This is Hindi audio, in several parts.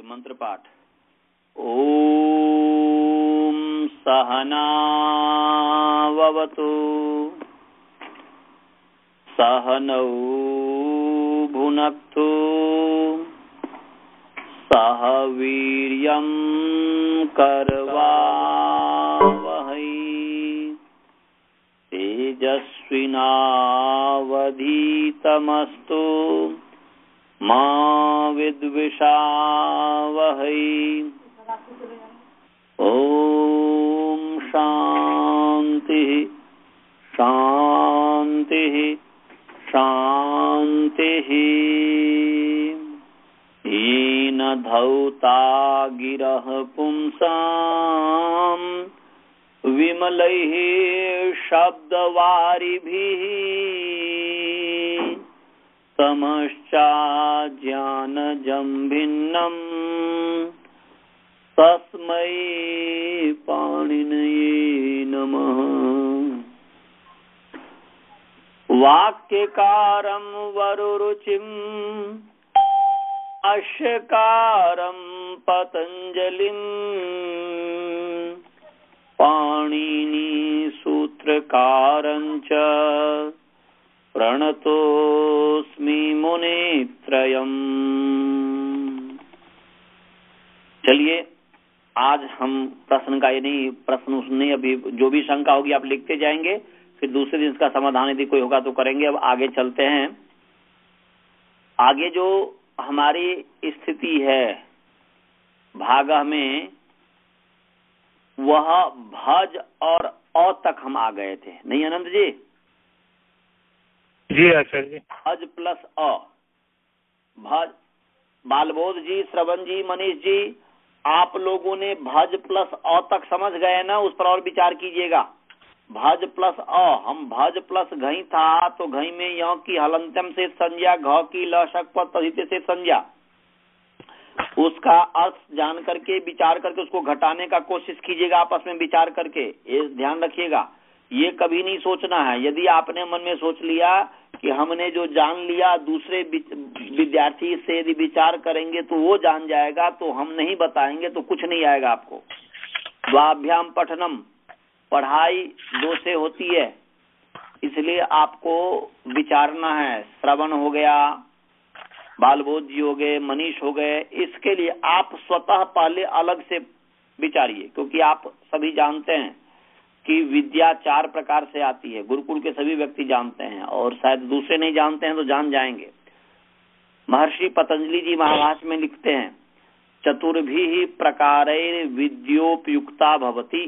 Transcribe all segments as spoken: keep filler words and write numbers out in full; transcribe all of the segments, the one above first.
मंत्र पाठ। ओम सहनावतु सहनौ भुनक्तु सह वीर्यं करवावहै तेजस्विनावधीतमस्तु मा विद्विषावहै। ओम शांति शांति शांति। येन धौता गिरः पुंसाम् विमलैः शब्दवारिभिः समश्चाज्ञानजं भिन्नम् तस्मै पाणिनये नमः। वाक्यकारं वरुरुचिम् भाष्यकारं पतंजलिं पाणिनि सूत्रकारं च प्रणतोस्मि मुनित्रयम्। चलिए आज हम प्रश्न का यानी प्रश्न सुनने, अभी जो भी शंका होगी आप लिखते जाएंगे, फिर दूसरे दिन इसका समाधान यदि कोई होगा तो करेंगे। अब आगे चलते हैं। आगे जो हमारी स्थिति है भाग में, वह भज और अ तक हम आ गए थे, नहीं आनंद जी? जी आचार्य जी। भज प्लस अ। भज, बालबोध जी, श्रवण जी, मनीष जी, आप लोगों ने भज प्लस अ तक समझ गए ना? उस पर और विचार कीजिएगा। भज प्लस अ, हम भज प्लस घई था तो घई में यौ की हलंतम से संज्ञा, घ की लशक पर तदित से संज्ञा, उसका अर्थ जान करके विचार करके उसको घटाने का कोशिश कीजिएगा, आपस में विचार करके। ये ध्यान रखिएगा, ये कभी नहीं सोचना है। यदि आपने मन में सोच लिया कि हमने जो जान लिया दूसरे विद्यार्थी से यदि विचार करेंगे तो वो जान जाएगा, तो हम नहीं बताएंगे तो कुछ नहीं आएगा आपको। द्वाभ्याम पठनम, पढ़ाई दो से होती है, इसलिए आपको विचारना है। श्रवण हो गया, बालबोध जी हो गए, मनीष हो गए, इसके लिए आप स्वतः पहले अलग से विचारिए, क्योंकि आप सभी जानते हैं कि विद्या चार प्रकार से आती है। गुरुकुल के सभी व्यक्ति जानते हैं और शायद दूसरे नहीं जानते हैं तो जान जाएंगे। महर्षि पतंजलि जी महाभाष्य में लिखते हैं, चतुर्भिः प्रकारैर् विद्योपयुक्ता भवति।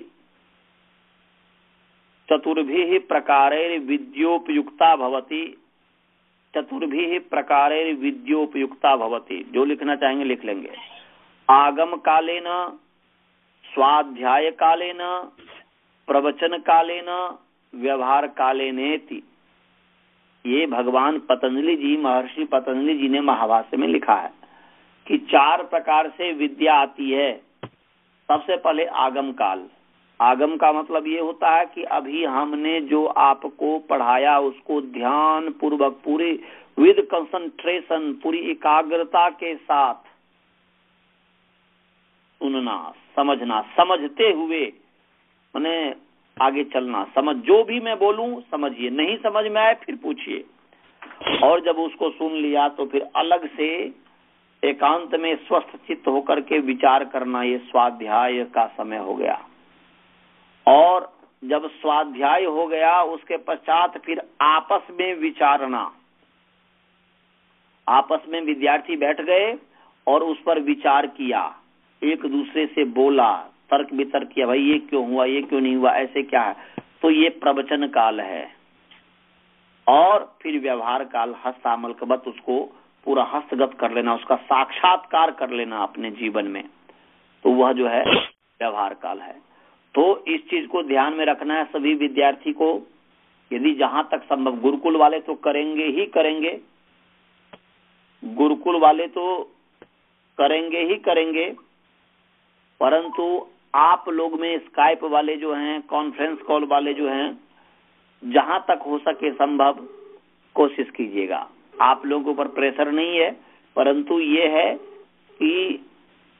चतुर्भिः प्रकारैर् विद्योपयुक्ता भवति। चतुर्भिः प्रकारैर् विद्योपयुक्ता भवति। जो लिखना चाहेंगे लिख लेंगे। आगम कालेन, स्वाध्याय कालेन, प्रवचन कालेन, व्यवहार कालेनेति। ये भगवान पतंजलि जी, महर्षि पतंजलि जी ने महाभाष्य में लिखा है कि चार प्रकार से विद्या आती है। सबसे पहले आगम काल। आगम का मतलब ये होता है कि अभी हमने जो आपको पढ़ाया उसको ध्यान पूर्वक, पूरी विद कंसंट्रेशन, पूरी एकाग्रता के साथ सुनना, समझना, समझते हुए मैंने आगे चलना। समझ, जो भी मैं बोलूं समझिए, नहीं समझ में आए फिर पूछिए। और जब उसको सुन लिया तो फिर अलग से एकांत में स्वस्थ चित्त होकर के विचार करना। ये स्वाध्याय का समय हो गया। और जब स्वाध्याय हो गया उसके पश्चात फिर आपस में विचारना। आपस में विद्यार्थी बैठ गए और उस पर विचार किया, एक दूसरे से बोला, तर्क वितर्क किया, भाई ये क्यों हुआ, ये क्यों नहीं हुआ, ऐसे क्या है। तो ये प्रवचन काल है। और फिर व्यवहार काल, हस्तामलकवत उसको पूरा हस्तगत कर लेना, उसका साक्षात्कार कर लेना अपने जीवन में, तो वह जो है व्यवहार काल है। तो इस चीज को ध्यान में रखना है सभी विद्यार्थी को। यदि जहां तक संभव, गुरुकुल वाले तो करेंगे ही करेंगे, गुरुकुल वाले तो करेंगे ही करेंगे, परंतु आप लोग में स्काइप वाले जो हैं, कॉन्फ्रेंस कॉल वाले जो हैं, जहां तक हो सके संभव कोशिश कीजिएगा। आप लोगों पर प्रेशर नहीं है, परंतु ये है कि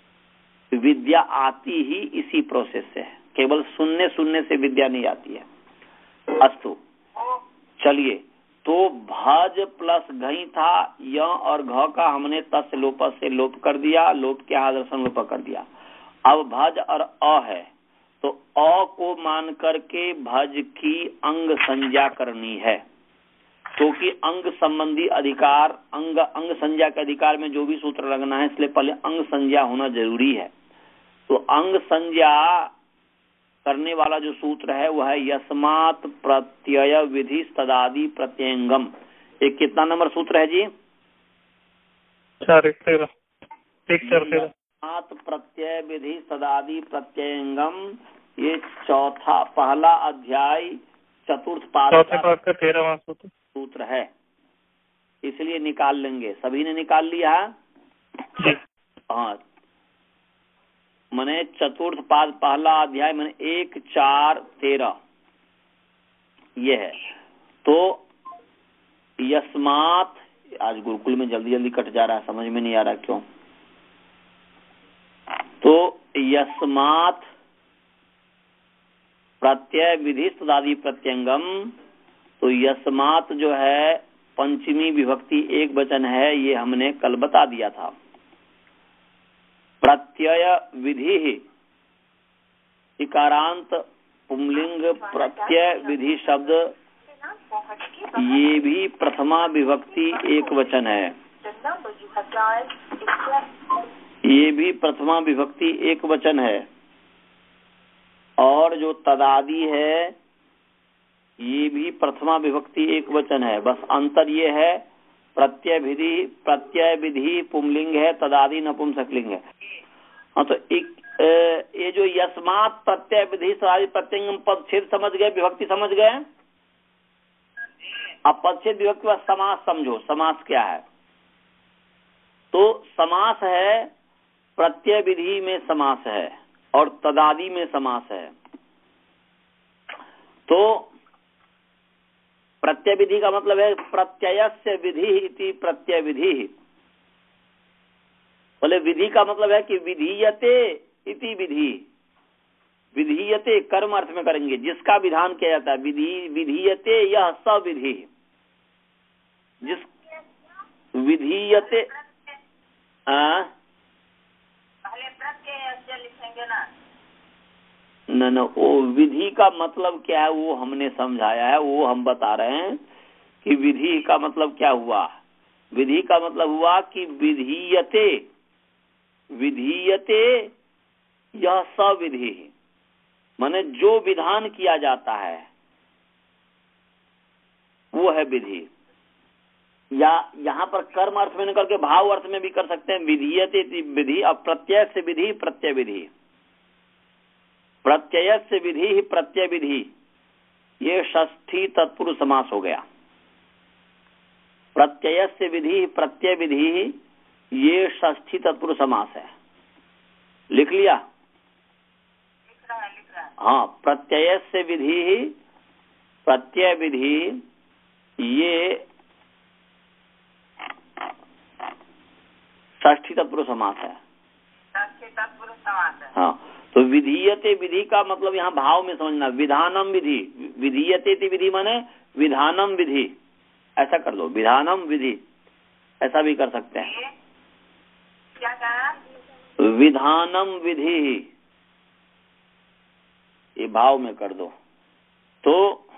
विद्या आती ही इसी प्रोसेस से है, केवल सुनने सुनने से विद्या नहीं आती है। अस्तु, चलिए, तो भज प्लस घई था, य और घ का हमने तस् लोप से लोप कर दिया, लोप के आदर्शन लोप कर दिया। अब भज और अ है, तो अ को मान करके भज की अंग संज्ञा करनी है, क्योंकि तो अंग संबंधी अधिकार, अंग अंग संज्ञा के अधिकार में जो भी सूत्र लगना है, इसलिए पहले अंग संज्ञा होना जरूरी है। तो अंग संज्ञा करने वाला जो सूत्र है वह है यस्मात् प्रत्यय विधि तदादि प्रत्यंगम। एक कितना नंबर सूत्र है जी? चार एक तेरह एक चार तेरह यस्मात् प्रत्यय विधि तदादि प्रत्यंगम, ये चौथा पहला अध्याय चतुर्थ पाद चौथे पाद का तेरहवां सूत्र सूत्र है, इसलिए निकाल लेंगे। सभी ने निकाल लिया? हाँ, मने चतुर्थ पाद पहला अध्याय मने एक चार तेरह ये है। तो यस्मात्, आज गुरुकुल में जल्दी जल्दी कट जा रहा है, समझ में नहीं आ रहा क्यों। तो यस्मात् प्रत्यय विधि तदादि प्रत्यंगम, तो यस्मात् जो है पंचमी विभक्ति एक वचन है, ये हमने कल बता दिया था। प्रत्यय विधि इकारांत पुंलिंग प्रत्यय विधि शब्द, ये भी प्रथमा विभक्ति एक वचन है, ये भी प्रथमा विभक्ति एक वचन है। और जो तदादि है ये भी प्रथमा विभक्ति एक वचन है, बस अंतर ये है प्रत्यय विधि प्रत्यय विधि पुंलिंग है, तदादि नपुंसकलिंग है। हाँ, तो एक ये जो यस्मात् प्रत्यय विधि तदादि प्रत्यंगम पदच्छेद समझ गए, विभक्ति समझ गए। अब पदच्छेद विभक्ति का समास समझो, समास क्या है। तो समास है, प्रत्यय विधि में समास है और तदादि में समास है। तो प्रत्यय विधि का मतलब है प्रत्ययस्य विधि इति प्रत्यय विधि। बोले विधि का मतलब है कि विधीयते इति विधि, विधीयते कर्म अर्थ में करेंगे, जिसका विधान किया जाता है। विधि विधीयते यह सविधि, जिस विधीयते पहले प्रत्यय लिखेंगे ना। न न वो विधि का मतलब क्या है वो हमने समझाया है, वो हम बता रहे हैं कि विधि का मतलब क्या हुआ। विधि का मतलब हुआ कि विधीयते, विधीयते यह सविधि, माने जो विधान किया जाता है वो है विधि। या यहाँ पर कर्म अर्थ में निकल के भाव अर्थ में भी कर सकते हैं, विधीयते विधि। अब प्रत्यय से विधि प्रत्यय विधि, प्रत्यय से विधि प्रत्यय विधि, ये षष्ठी तत्पुरुष समास हो गया। प्रत्यय से विधि प्रत्यय विधि, ये षष्ठी तत्पुरुष समास है। लिख लिया? लिख रहा है, लिख रहा है। हाँ, प्रत्यय से विधि प्रत्यय विधि, ये षष्ठी तत्पुरुष समास है। षष्ठी तत्पुरुष समास है। हाँ, तो विधीयते विधि का मतलब यहाँ भाव में समझना, विधानम विधि, विधीयते विधि माने विधानम विधि, ऐसा कर लो, विधानम विधि, ऐसा भी कर सकते हैं। क्या कहा? विधानम विधि, ये भाव में कर दो। तो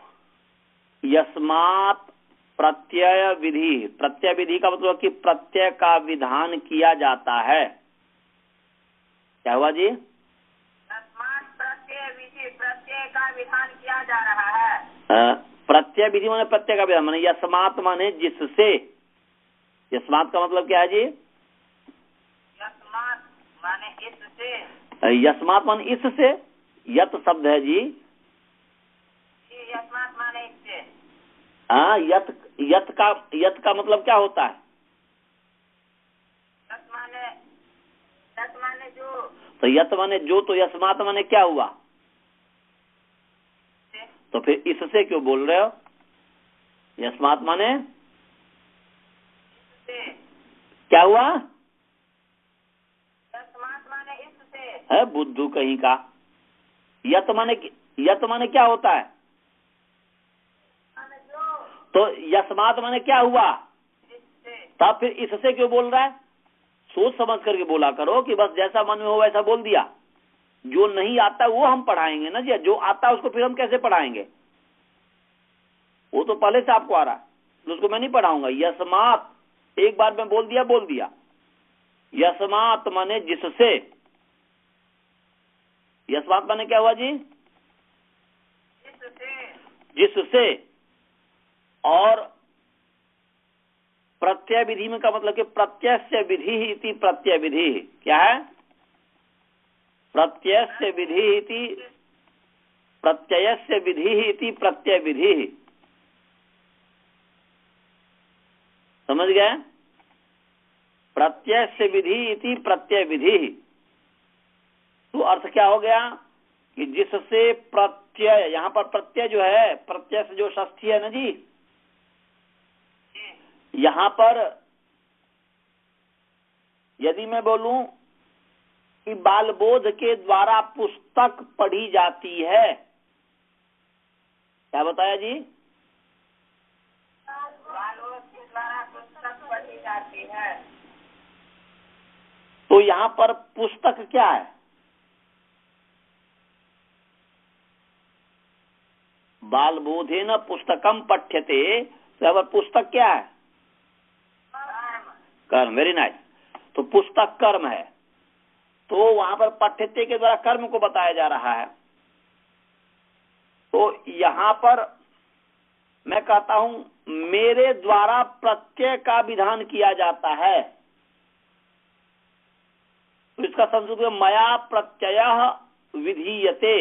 यस्मात् प्रत्यय विधि, प्रत्यय विधि का मतलब कि प्रत्यय का विधान किया जाता है। क्या हुआ जी? यस्मात् प्रत्यय विधि, प्रत्यय का विधान किया जा रहा है। आ, प्रत्यय विधि माने प्रत्यय का विधान, माने यस्मात् माने जिससे। यस्मात् का मतलब क्या है जी? यस्मात् माने इससे। यस्मात् माने इससे, यत शब्द है जी। यस्मात् माने इससे। हाँ, यत यत का यत का मतलब क्या होता है? यत माने यत माने जो। तो यत माने जो, तो यस्मात् माने क्या हुआ? तो फिर इससे क्यों बोल रहे हो? यस्मात् माने इससे। क्या हुआ? यस्मात् माने इससे। है बुद्धू कहीं का। यत माने यत माने क्या होता है? तो यस्मात माने क्या हुआ? तब फिर इससे क्यों बोल रहा है? सोच समझ करके बोला करो कि बस जैसा मन में हो वैसा बोल दिया। जो नहीं आता वो हम पढ़ाएंगे ना जी, जो आता है उसको फिर हम कैसे पढ़ाएंगे? वो तो पहले से आपको आ रहा है, तो उसको मैं नहीं पढ़ाऊंगा। यस्मात एक बार में बोल दिया बोल दिया। यस्मात माने जिससे। यस्मात माने क्या हुआ जी? जिससे। और प्रत्यय विधि में का मतलब कि प्रत्ययस्य विधि इति प्रत्यय विधि। क्या है? प्रत्ययस्य विधि इति प्रत्ययस्य विधि इति प्रत्यय विधि। समझ गए? प्रत्ययस्य विधि इति प्रत्यय विधि। तो अर्थ क्या हो गया कि जिससे प्रत्यय, यहां पर प्रत्यय जो है, प्रत्यय से जो षष्ठी है ना जी, यहां पर यदि मैं बोलूं कि बालबोध के द्वारा पुस्तक पढ़ी जाती है, क्या बताया जी? बालबोध के द्वारा पुस्तक पढ़ी जाती है। तो यहां पर पुस्तक क्या है? बालबोधेन पुस्तकम पठ्यते, तो यहाँ पर पुस्तक क्या है? कर्म। Very nice. तो पुस्तक कर्म है, तो वहां पर पठ्यते के द्वारा कर्म को बताया जा रहा है। तो यहां पर मैं कहता हूं मेरे द्वारा प्रत्यय का विधान किया जाता है, तो इसका संस्कृत में मया प्रत्यय विधीयते,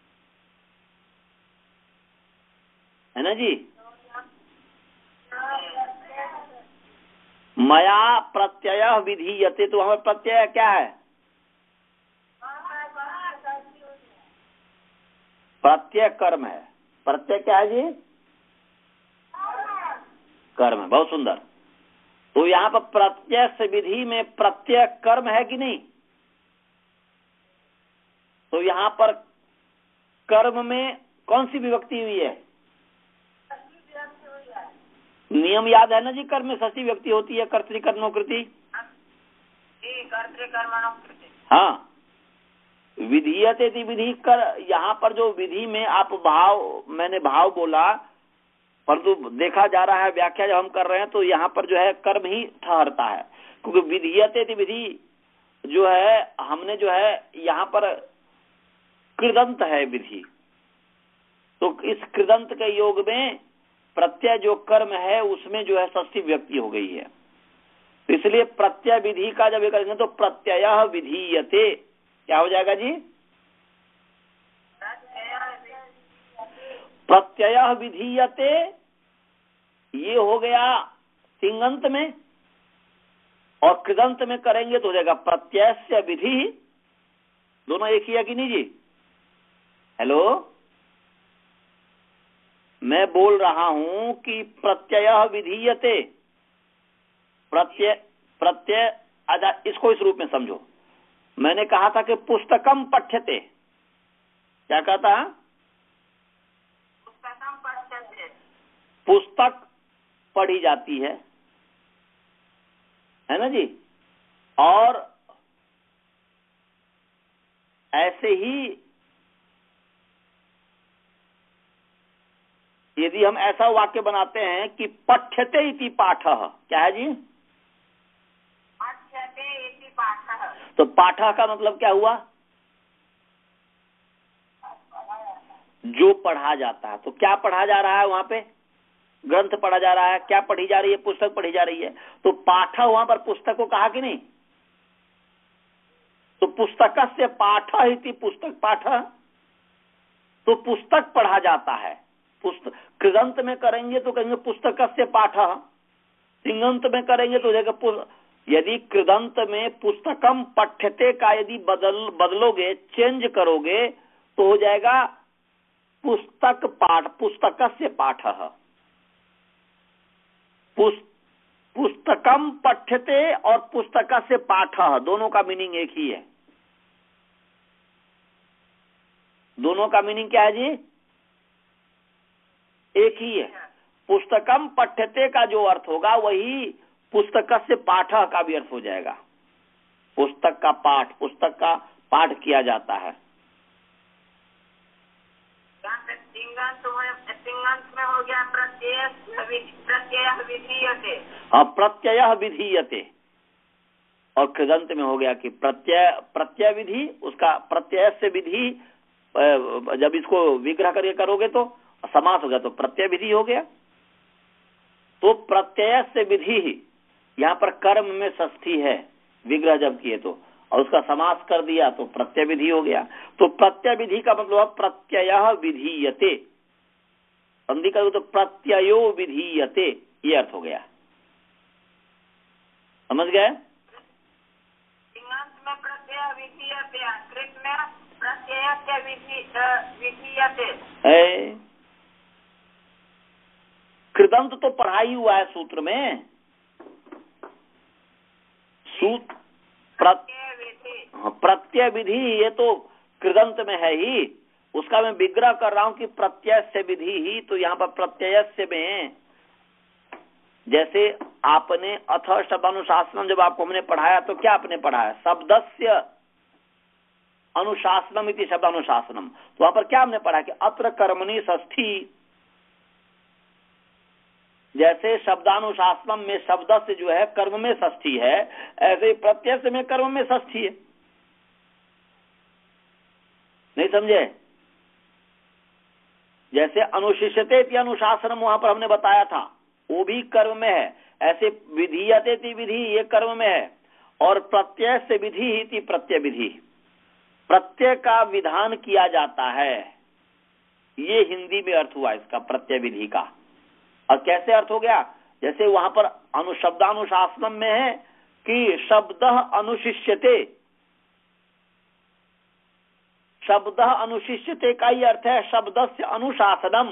है ना जी? मया प्रत्यय विधीयते, तो वहां प्रत्यय क्या है? प्रत्यय कर्म है। प्रत्यय क्या है जी? कर्म है। बहुत सुंदर। तो यहाँ पर प्रत्यय से विधि में प्रत्यय कर्म है कि नहीं? तो यहाँ पर कर्म में कौन सी विभक्ति हुई है? नियम याद है ना जी? कर्म में षष्ठी विभक्ति होती है, कर्तृकर्मणोकृति। कर्तृकर्मणोकृति। हाँ, विधीयते थी विधि कर। यहाँ पर जो विधि में आप भाव, मैंने भाव बोला, परंतु देखा जा रहा है व्याख्या जब हम कर रहे हैं तो यहाँ पर जो है कर्म ही ठहरता है, क्योंकि विधीयते थी विधि जो है, हमने जो है यहाँ पर कृदंत है विधि, तो इस कृदंत के योग में प्रत्यय जो कर्म है उसमें जो है षष्ठी व्यक्ति हो गई है। इसलिए प्रत्यय विधि का जब ये करेंगे तो प्रत्यय विधीयते क्या हो जाएगा जी? प्रत्यय विधीयते ये हो गया तिङंत में, और कृदंत में करेंगे तो हो जाएगा प्रत्ययस्य विधि। दोनों एक ही है कि नहीं जी? हेलो, मैं बोल रहा हूं कि प्रत्यय विधीयते, प्रत्यय प्रत्यय आजा, इसको इस रूप में समझो। मैंने कहा था कि पुस्तकम पठ्यते, क्या कहता? पुस्तकम पठ्यते, पुस्तक पढ़ी जाती है, है ना जी? और ऐसे ही यदि हम ऐसा वाक्य बनाते हैं कि पठ्यते इति पाठः, क्या है जी? पठ्यते इति पाठः, तो पाठः का मतलब क्या हुआ? जो पढ़ा जाता है। तो क्या पढ़ा जा रहा है वहां पे? ग्रंथ पढ़ा जा रहा है। क्या पढ़ी जा रही है? पुस्तक पढ़ी जा रही है। तो पाठः वहां पर पुस्तक को कहा कि नहीं? तो पुस्तकस्य पाठः इति पुस्तक पाठः, तो पुस्तक पढ़ा जाता है। पुस्तक कृदंत में करेंगे तो कहेंगे पुस्तकस्य पाठः, तिङंत में करेंगे तो जगह, यदि कृदंत में पुस्तकम पठ्यते का यदि बदल बदलोगे, चेंज करोगे, तो हो जाएगा पुस्तक पाठ, पुस्तकस्य पाठः। पुस्तकम पठ्यते और पुस्तकस्य पाठः दोनों का मीनिंग एक ही है। दोनों का मीनिंग क्या है जी? एक ही है। पुस्तकम पठ्यते का जो अर्थ होगा वही पुस्तक से पाठ का भी अर्थ हो जाएगा। पुस्तक का पाठ, पुस्तक का पाठ किया जाता है। तिङन्त में हो गया प्रत्यय प्रत्यय विधीयते। हाँ, प्रत्यय विधीयते। और कृदंत में हो गया कि प्रत्यय प्रत्यय विधि, उसका प्रत्यय से विधि, जब इसको विग्रह करके करोगे तो समास हो गया तो प्रत्यय विधि हो गया। तो प्रत्यय से विधि ही यहाँ पर कर्म में षष्ठी है, विग्रह जब किए तो, और उसका समास कर दिया तो प्रत्यय विधि हो गया। तो प्रत्यय विधि का मतलब प्रत्यय विधीयते, संधि करो तो प्रत्ययो विधीयते, ये अर्थ हो गया। समझ गए? तिङन्त में प्रत्यय विधीयते, कृत में प्रत्यय विधीयते। कृदंत तो पढ़ा ही हुआ है सूत्र में। सूत्र प्रत्यय विधि ये तो कृदंत में है ही, उसका मैं विग्रह कर रहा हूं कि प्रत्यय से विधि ही। तो यहाँ पर प्रत्यय से में, जैसे आपने अथ शब्दानुशासनम जब आपको हमने पढ़ाया तो क्या आपने पढ़ाया? शब्दस्य अनुशासनम इति शब्दानुशासनम। तो वहां पर क्या हमने पढ़ा कि अत्र कर्मणि षष्ठी। जैसे शब्दानुशासनम में शब्द से जो है कर्म में षष्ठी है, ऐसे ही प्रत्यय से में कर्म में षष्ठी है। नहीं समझे? जैसे अनुशिष्यते इति अनुशासनम वहां पर हमने बताया था, वो भी कर्म में है। ऐसे विधीयते इति विधि ये कर्म में है, और प्रत्यय से विधि इति प्रत्यय विधि, प्रत्यय का विधान किया जाता है। ये हिंदी में अर्थ हुआ इसका, प्रत्यय विधि का। और कैसे अर्थ हो गया? जैसे वहां पर अनुशब्दानुशासनम में है कि शब्द अनुशिष्यते, शब्द अनुशिष्यते का ही अर्थ है शब्दस्य अनुशासनम।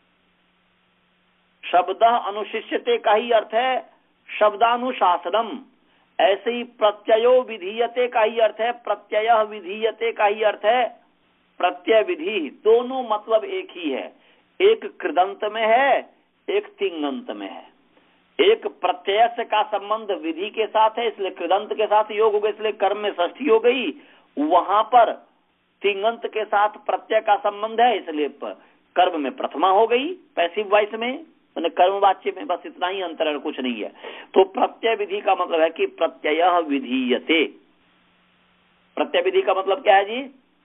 शब्द अनुशिष्यते का ही अर्थ है शब्दानुशासनम। ऐसे ही प्रत्ययो विधीयते का ही अर्थ है प्रत्यय विधीयते का ही अर्थ है प्रत्यय विधि। दोनों मतलब एक ही है। एक कृदंत में है, एक तिङन्त में है। एक प्रत्यय से का संबंध विधि के साथ है, इसलिए कृदंत के साथ योग हो गया, इसलिए कर्म में षष्ठी हो गई। वहां पर तिङन्त के साथ प्रत्यय का संबंध है, इसलिए कर्म में प्रथमा हो गई, पैसिव वॉइस में, मैंने कर्म वाच्य में। बस इतना ही अंतर है, कुछ नहीं है। तो प्रत्यय विधि का मतलब है कि प्रत्यय विधीयते। प्रत्यय विधि का मतलब क्या है जी?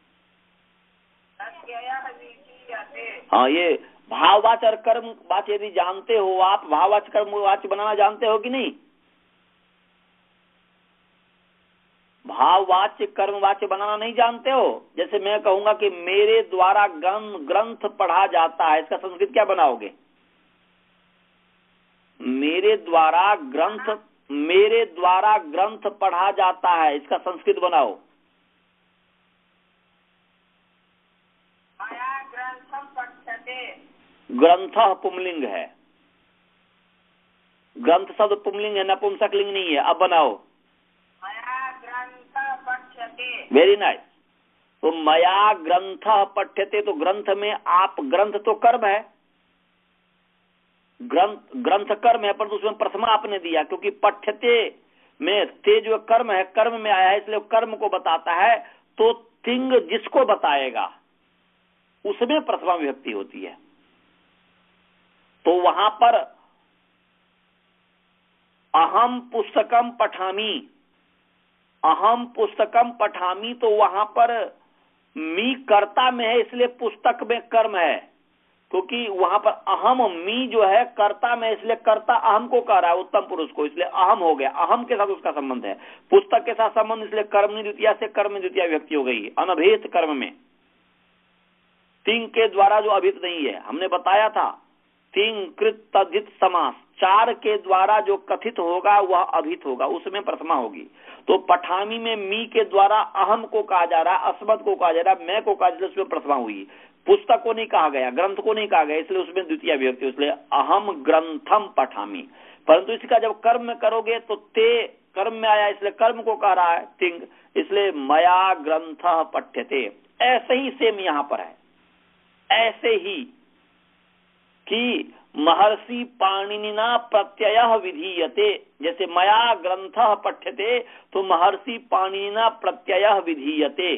हाँ, ये भाववाच्य और कर्म वाच्य यदि जानते हो आप, भाववाच्य कर्म वाच्य बनाना जानते हो कि नहीं? भाववाच्य कर्म वाच्य बनाना नहीं जानते हो? जैसे मैं कहूंगा कि मेरे द्वारा ग्रंथ पढ़ा जाता है, इसका संस्कृत क्या बनाओगे? मेरे द्वारा ग्रंथ मेरे द्वारा ग्रंथ पढ़ा जाता है, इसका संस्कृत बनाओ। ग्रंथ पुंलिंग है, ग्रंथ शब्द पुंलिंग है, नपुंसकलिंग नहीं है। अब बनाओ। Very nice. तो मया ग्रंथ पठ्यते, तो ग्रंथ में आप, ग्रंथ तो कर्म है, ग्रंथ ग्रंथ कर्म है, पर तो उसमें प्रथमा आपने दिया, क्योंकि पठ्यते में ते जो कर्म है, कर्म में आया है, इसलिए कर्म को बताता है। तो तिंग जिसको बताएगा उसमें प्रथमा विभक्ति होती है। तो वहां पर अहम पुस्तकम पठामी, अहम पुस्तकम पठामी, तो वहां पर मी कर्ता में है, इसलिए पुस्तक में कर्म है। क्योंकि वहां पर अहम मी जो है कर्ता में, इसलिए कर्ता अहम को कह रहा है, उत्तम पुरुष को, इसलिए अहम हो गया। अहम के साथ उसका संबंध है, पुस्तक के साथ संबंध, इसलिए कर्मणि द्वितीया से कर्म द्वितीया विभक्ति हो गई अनभिहित कर्म में। तिंग के द्वारा जो अभिहित नहीं है, हमने बताया था तिंग कृत तद्धित समास, चार के द्वारा जो कथित होगा वह अभिहित होगा, उसमें प्रथमा होगी। तो पठामी में मी के द्वारा अहम को कहा जा रहा है, अस्मद को कहा जा रहा है, मैं को कहा जा रहा है, उसमें प्रथमा हुई। पुस्तक को नहीं कहा गया, ग्रंथ को नहीं कहा गया, इसलिए उसमें द्वितीय विभक्ति, इसलिए अहम ग्रंथम पठामी। परंतु इसका जब कर्म में करोगे तो ते कर्म में आया इसलिए कर्म को कह रहा है थिंग, इसलिए मया ग्रंथ पठ्यते। ऐसे ही सेम यहां पर है, ऐसे ही कि महर्षि पाणिनिना प्रत्यय विधीयते, जैसे मया ग्रंथ पठ्यते तो महर्षि पाणिनिना प्रत्यय विधीयते,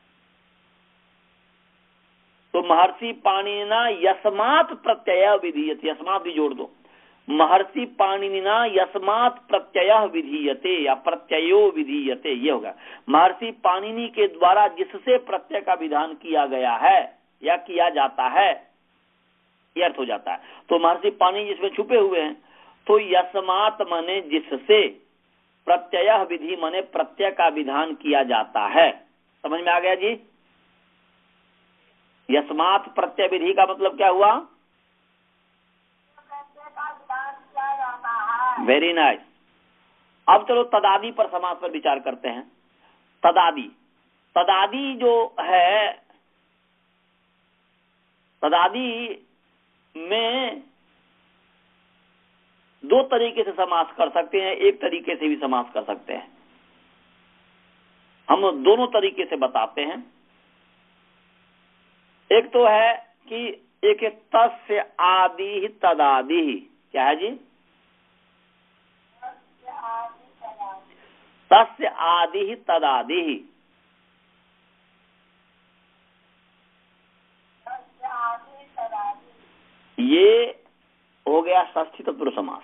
तो महर्षि पाणिनिना यस्मात् प्रत्यय विधीयते, यस्मात् भी जोड़ दो, महर्षि पाणिनिना यस्मात् प्रत्यय विधीयते या प्रत्ययो विधीयते, ये होगा महर्षि पाणिनि के द्वारा जिससे प्रत्यय का विधान किया गया है या किया जाता है, ये अर्थ हो जाता है। तो महर्षि पाणिनि जिसमें छुपे हुए हैं, तो यस्मात् माने जिससे, प्रत्यय विधि माने प्रत्यय का विधान किया जाता है। समझ में आ गया जी? यस्मात् प्रत्यय विधि का मतलब क्या हुआ? Very nice. अब चलो तदादि पर समास पर विचार करते हैं। तदादि, तदादि जो है, तदादि में दो तरीके से समास कर सकते हैं, एक तरीके से भी समास कर सकते हैं। हम दोनों तरीके से बताते हैं। एक तो है कि एक तस्य आदि तदादि, क्या है जी? तस्य आदि तदादि, ये हो गया षष्ठी तत्पुरुष समास।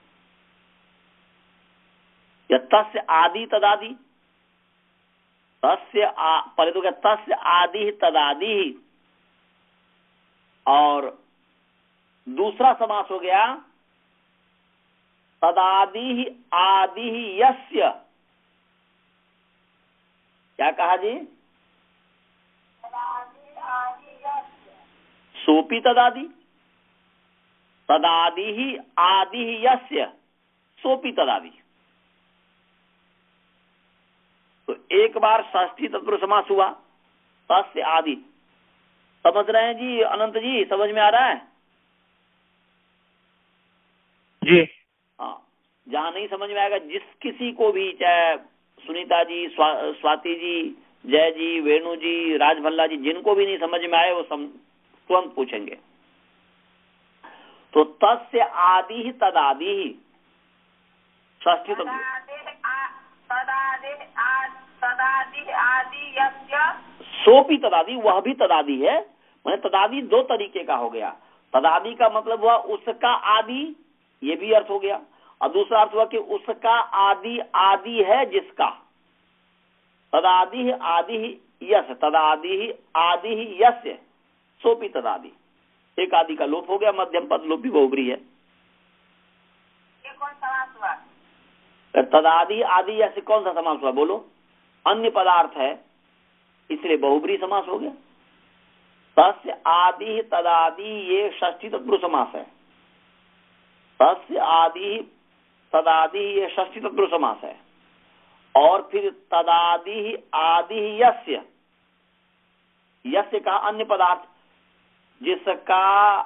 या तस्य आदि तदादि, तस्य आ, पहले तो क्या तस्य आदि तदादि, और दूसरा समास हो गया तदादि आदि यस्य। क्या कहा जी? सोपी तदादि, तदादि आदि यस्य सोपी तदादि। तो एक बार षष्ठी तत्पुरुष समास हुआ, तस्य आदि। समझ रहे हैं जी अनंत जी? समझ में आ रहा है जी? हाँ, जहां नहीं समझ में आएगा, जिस किसी को भी, चाहे सुनीता जी, स्वा, स्वाति जी, जय जी, वेणु जी, राजभल्ला जी, जिनको भी नहीं समझ में आए वो तुरंत पूछेंगे। तो तस्य आदि ही तदादि ही षष्ठी सोपी तदादि, वह भी तदादि है। मैंने तदादि दो तरीके का हो गया। तदादि का मतलब हुआ उसका आदि, ये भी अर्थ हो गया, और दूसरा अर्थ हुआ कि उसका आदि आदि है जिसका। तदादि आदि यस, तदादि आदि यस्य सोपी तदादि। एक आदि का लोप हो गया, मध्यम पद लोपी बहुब्री है। ये कौन समास हुआ? तदादि आदि यस्य कौन सा समास हुआ बोलो? अन्य पदार्थ है इसलिए बहुब्री समास हो गया। तस्य आदि तदादि ये षष्ठी तत्पुरुष समास है। तस्य आदि तदादि ये षष्ठी तत्पुरुष समास है। और फिर तदादि आदि यस्य, यस्य का अन्य पदार्थ जिसका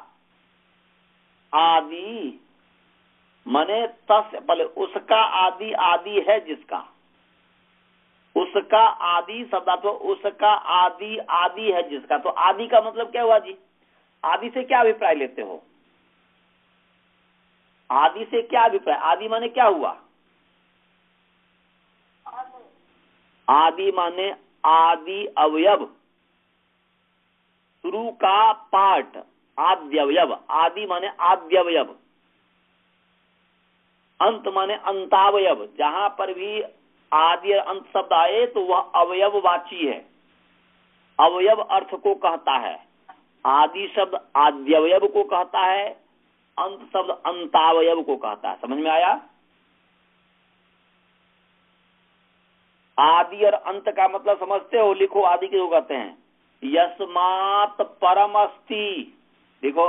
आदि माने तस्य, पहले उसका आदि आदि है जिसका, उसका आदि शब्दार्थ उसका आदि आदि है जिसका। तो आदि का मतलब क्या हुआ जी? आदि से क्या अभिप्राय लेते हो? आदि से क्या अभिप्राय? आदि माने क्या हुआ? आदि माने आदि अवयव, शुरू का पार्ट, आद्यवयव। आदि माने आद्यवयव, अंत माने अंतावयव। जहां पर भी आदि और अंत शब्द आए तो वह अवयववाची है, अवयव अर्थ को कहता है। आदि शब्द आद्यवयव को कहता है, अंत शब्द अंतावयव को कहता है। समझ में आया? आदि और अंत का मतलब समझते हो? लिखो आदि किसको कहते हैं? यस्मात् परम अस्ति, देखो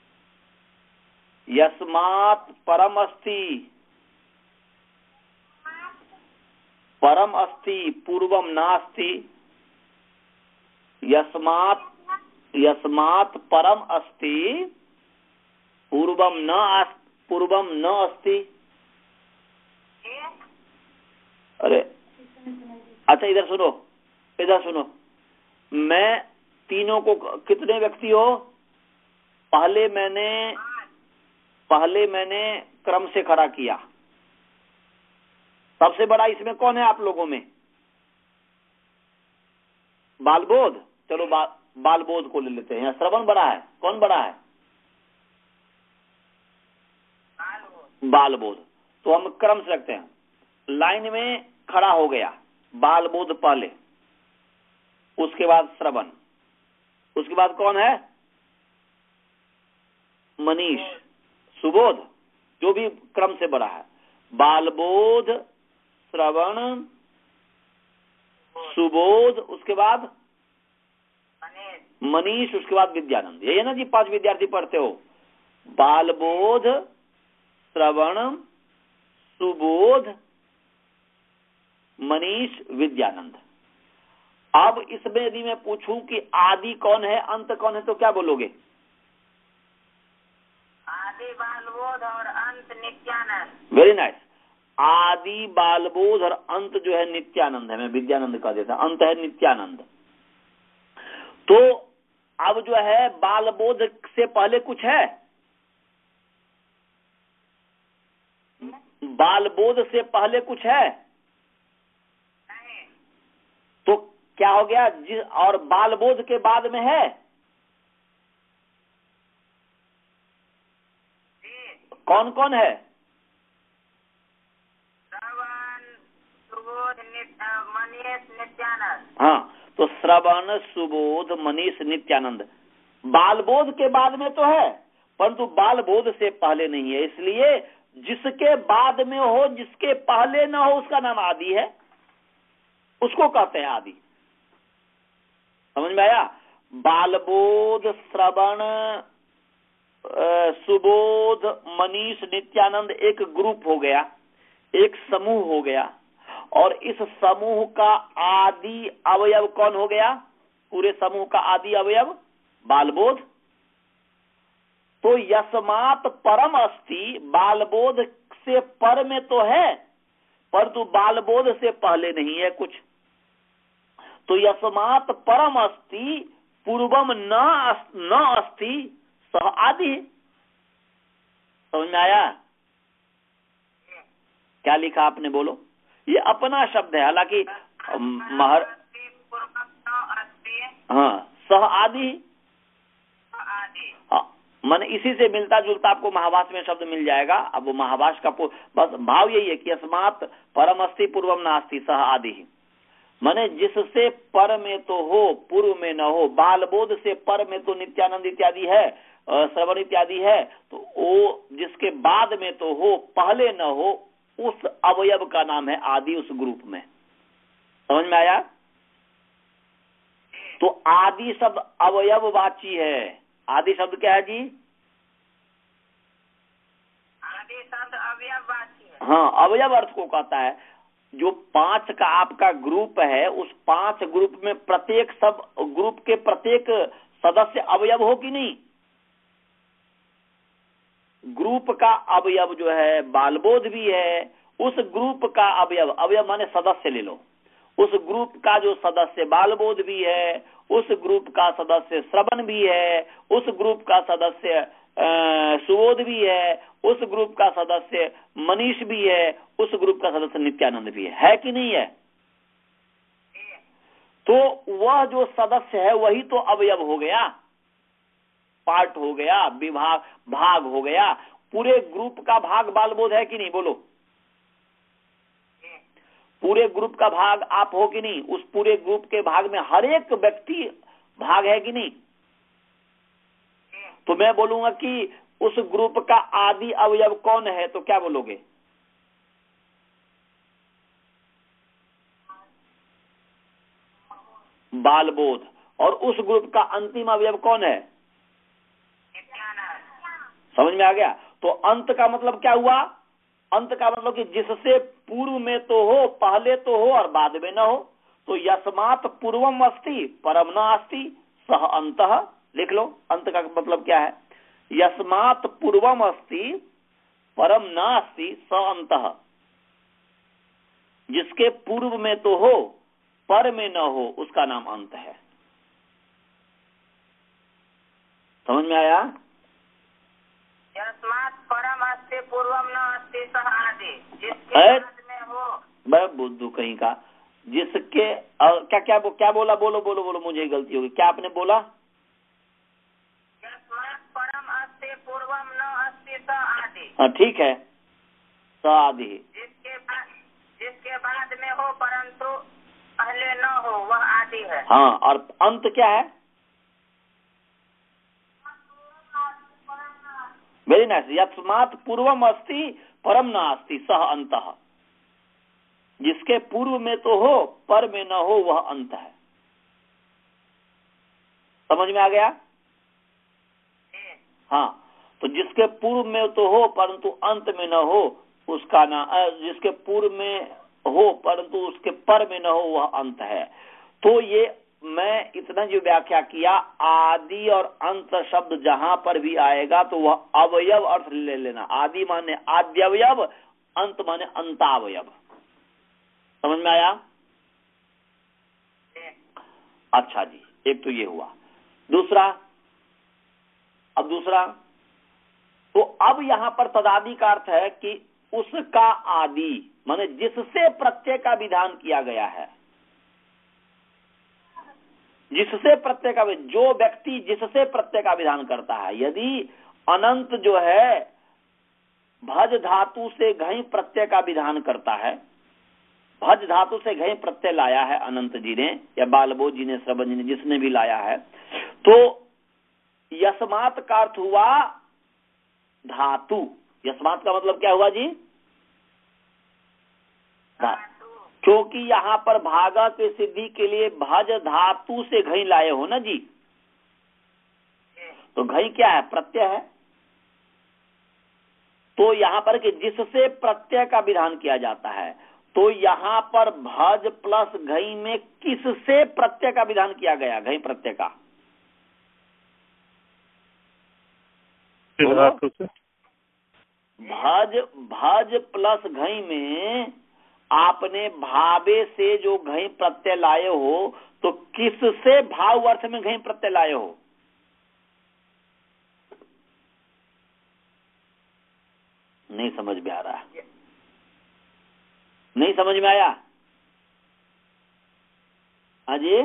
यस्मात् परम अस्ति, परम अस्ति पूर्वम नास्ति। यस्मात् यस्मात् परम अस्ति पूर्वम न पूर्वम न अस्ति। अरे अच्छा इधर सुनो, इधर सुनो, मैं तीनों को, कितने व्यक्ति हो? पहले मैंने पहले मैंने क्रम से खड़ा किया। सबसे बड़ा इसमें कौन है आप लोगों में? बालबोध। चलो बा, बालबोध को ले लेते हैं। श्रवण बड़ा है, कौन बड़ा है? बालबोध। तो हम क्रम से रखते हैं। लाइन में खड़ा हो गया बालबोध पहले, उसके बाद श्रवण, उसके बाद कौन है? मनीष, सुबोध, जो भी क्रम से बड़ा है। बालबोध, श्रवण, सुबोध, उसके बाद मनीष, उसके बाद विद्यानंद। यही है ना जी, पांच विद्यार्थी पढ़ते हो। बालबोध, श्रवण, सुबोध, मनीष, विद्यानंद। अब इसमें यदि मैं पूछूं कि आदि कौन है, अंत कौन है, तो क्या बोलोगे? आदि बालबोध और अंत नित्यानंद। Very nice. आदि बालबोध और अंत जो है नित्यानंद है। मैं विद्यानंद का देता, अंत है नित्यानंद। तो अब जो है बालबोध से पहले कुछ है? बालबोध से पहले कुछ है? नहीं। तो क्या हो गया? जिस और बालबोध के बाद में है? कौन कौन है? श्रवण, सुबोध, मनीष, नित्यानंद। हाँ, तो श्रवण, सुबोध, मनीष, नित्यानंद बालबोध के बाद में तो है, परंतु बालबोध से पहले नहीं है। इसलिए जिसके बाद में हो, जिसके पहले न हो, उसका नाम आदि है, उसको कहते हैं आदि। समझ में आया? बालबोध, श्रवण, सुबोध, मनीष, नित्यानंद एक ग्रुप हो गया, एक समूह हो गया, और इस समूह का आदि अवयव कौन हो गया? पूरे समूह का आदि अवयव बालबोध। तो यस्मात् परम अस्ति, बालबोध से पर में तो है, परंतु बालबोध से पहले नहीं है कुछ। तो यस्मात् परम अस्ति पूर्वम न अस्ति सह आदि। समझ में आया? क्या लिखा आपने, बोलो? ये अपना शब्द है, हालांकि महर हाँ सह आदि। हाँ, मन इसी से मिलता जुलता आपको महाभाष्य में शब्द मिल जाएगा। अब वो महाभाष्य का बस भाव यही है कि अस्मात् परम अस्ति पूर्वम नास्ति सह आदि। माने जिससे पर में तो हो, पूर्व में न हो। बालबोध से पर में तो नित्यानंद इत्यादि है, श्रवण इत्यादि है, तो वो जिसके बाद में तो हो, पहले न हो, उस अवयव का नाम है आदि, उस ग्रुप में। समझ में आया? तो आदि शब्द अवयववाची है। आदि शब्द क्या है जी? आदि शब्द अवयववाची है। हाँ, अवयव अर्थ को कहता है। जो पांच का आपका ग्रुप है, उस पांच ग्रुप में प्रत्येक सब ग्रुप के प्रत्येक सदस्य अवयव हो कि नहीं? ग्रुप का अवयव जो है बालबोध भी है, उस ग्रुप का अवयव, अवयव माने सदस्य ले लो, उस ग्रुप का जो सदस्य बालबोध भी है, उस ग्रुप का सदस्य श्रवण भी है, उस ग्रुप का सदस्य सुबोध भी है, उस ग्रुप का सदस्य मनीष भी है, उस ग्रुप का सदस्य नित्यानंद भी है, है कि नहीं है? तो वह जो सदस्य है वही तो अवयव हो गया, पार्ट हो गया, विभाग, भाग हो गया। पूरे ग्रुप का भाग बालबोध है कि नहीं, बोलो? पूरे ग्रुप का भाग आप हो कि नहीं? उस पूरे ग्रुप के भाग में हर एक व्यक्ति भाग है कि नहीं? तो मैं बोलूंगा कि उस ग्रुप का आदि अवयव कौन है, तो क्या बोलोगे? बालबोध। और उस ग्रुप का अंतिम अवयव कौन है? समझ में आ गया? तो अंत का मतलब क्या हुआ? अंत का मतलब कि जिससे पूर्व में तो हो, पहले तो हो और बाद में न हो। तो यस्मात् पूर्वम अस्ति परम न अस्ति सह अंतः। लिख लो, अंत का मतलब क्या है? यस्मात् पूर्वम अस्ति परम न अस्ति सह अंतः। जिसके पूर्व में तो हो पर में न हो उसका नाम अंत है। समझ में आया? यस्मात् परम अस्ति पूर्वम न अस्ति सह आदि, जिसके बाद में हो। मैं बुद्धू कहीं का, जिसके आ, क्या क्या क्या बोला, बोलो बोलो बोलो, मुझे गलती होगी, क्या आपने बोला? यस्मात् परम अस्ति पूर्वम न अस्ति सह आदि। हाँ ठीक है, सह आदि, जिसके बाद जिसके बाद में हो परंतु पहले न हो वह आदि है। हाँ, और अंत क्या है? Very nice. यस्मात् पूर्वम अस्ति परम न अस्ति सह अंतः, जिसके पूर्व में तो हो पर में न हो वह अंत है। समझ में आ गया? हाँ, तो जिसके पूर्व में तो हो परंतु अंत में न हो उसका नाम, जिसके पूर्व में हो परंतु उसके पर में न हो वह अंत है। तो ये मैं इतना जो व्याख्या किया, आदि और अंत शब्द जहां पर भी आएगा तो वह अवयव अर्थ ले लेना। आदि माने आद्यवयव, अंत माने अंतावयव। समझ में आया? अच्छा जी, एक तो ये हुआ। दूसरा, अब दूसरा तो अब यहां पर तदादि का अर्थ है कि उसका आदि माने जिससे प्रत्यय का विधान किया गया है, जिससे प्रत्यय का, जो व्यक्ति जिससे प्रत्यय का विधान करता है। यदि अनंत जो है भज धातु से घई प्रत्यय का विधान करता है, भज धातु से घई प्रत्यय लाया है अनंत जी ने या बालबोध जी ने, श्रवण जी ने, जिसने भी लाया है, तो यस्मात् का अर्थ हुआ धातु। यस्मात् का मतलब क्या हुआ जी? धातु। क्योंकि यहाँ पर भागा के सिद्धि के लिए भज धातु से घई लाए हो ना जी, तो घई क्या है? प्रत्यय है। तो यहाँ पर कि जिससे प्रत्यय का विधान किया जाता है, तो यहाँ पर भज प्लस घई में किससे प्रत्यय का विधान किया गया? घई प्रत्यय का। धातु से। भज भज प्लस घई में आपने भावे से जो घई प्रत्यय लाए हो, तो किससे भाव अर्थ में घई प्रत्यय लाए हो? नहीं समझ में आ रहा? नहीं समझ में आया? अजय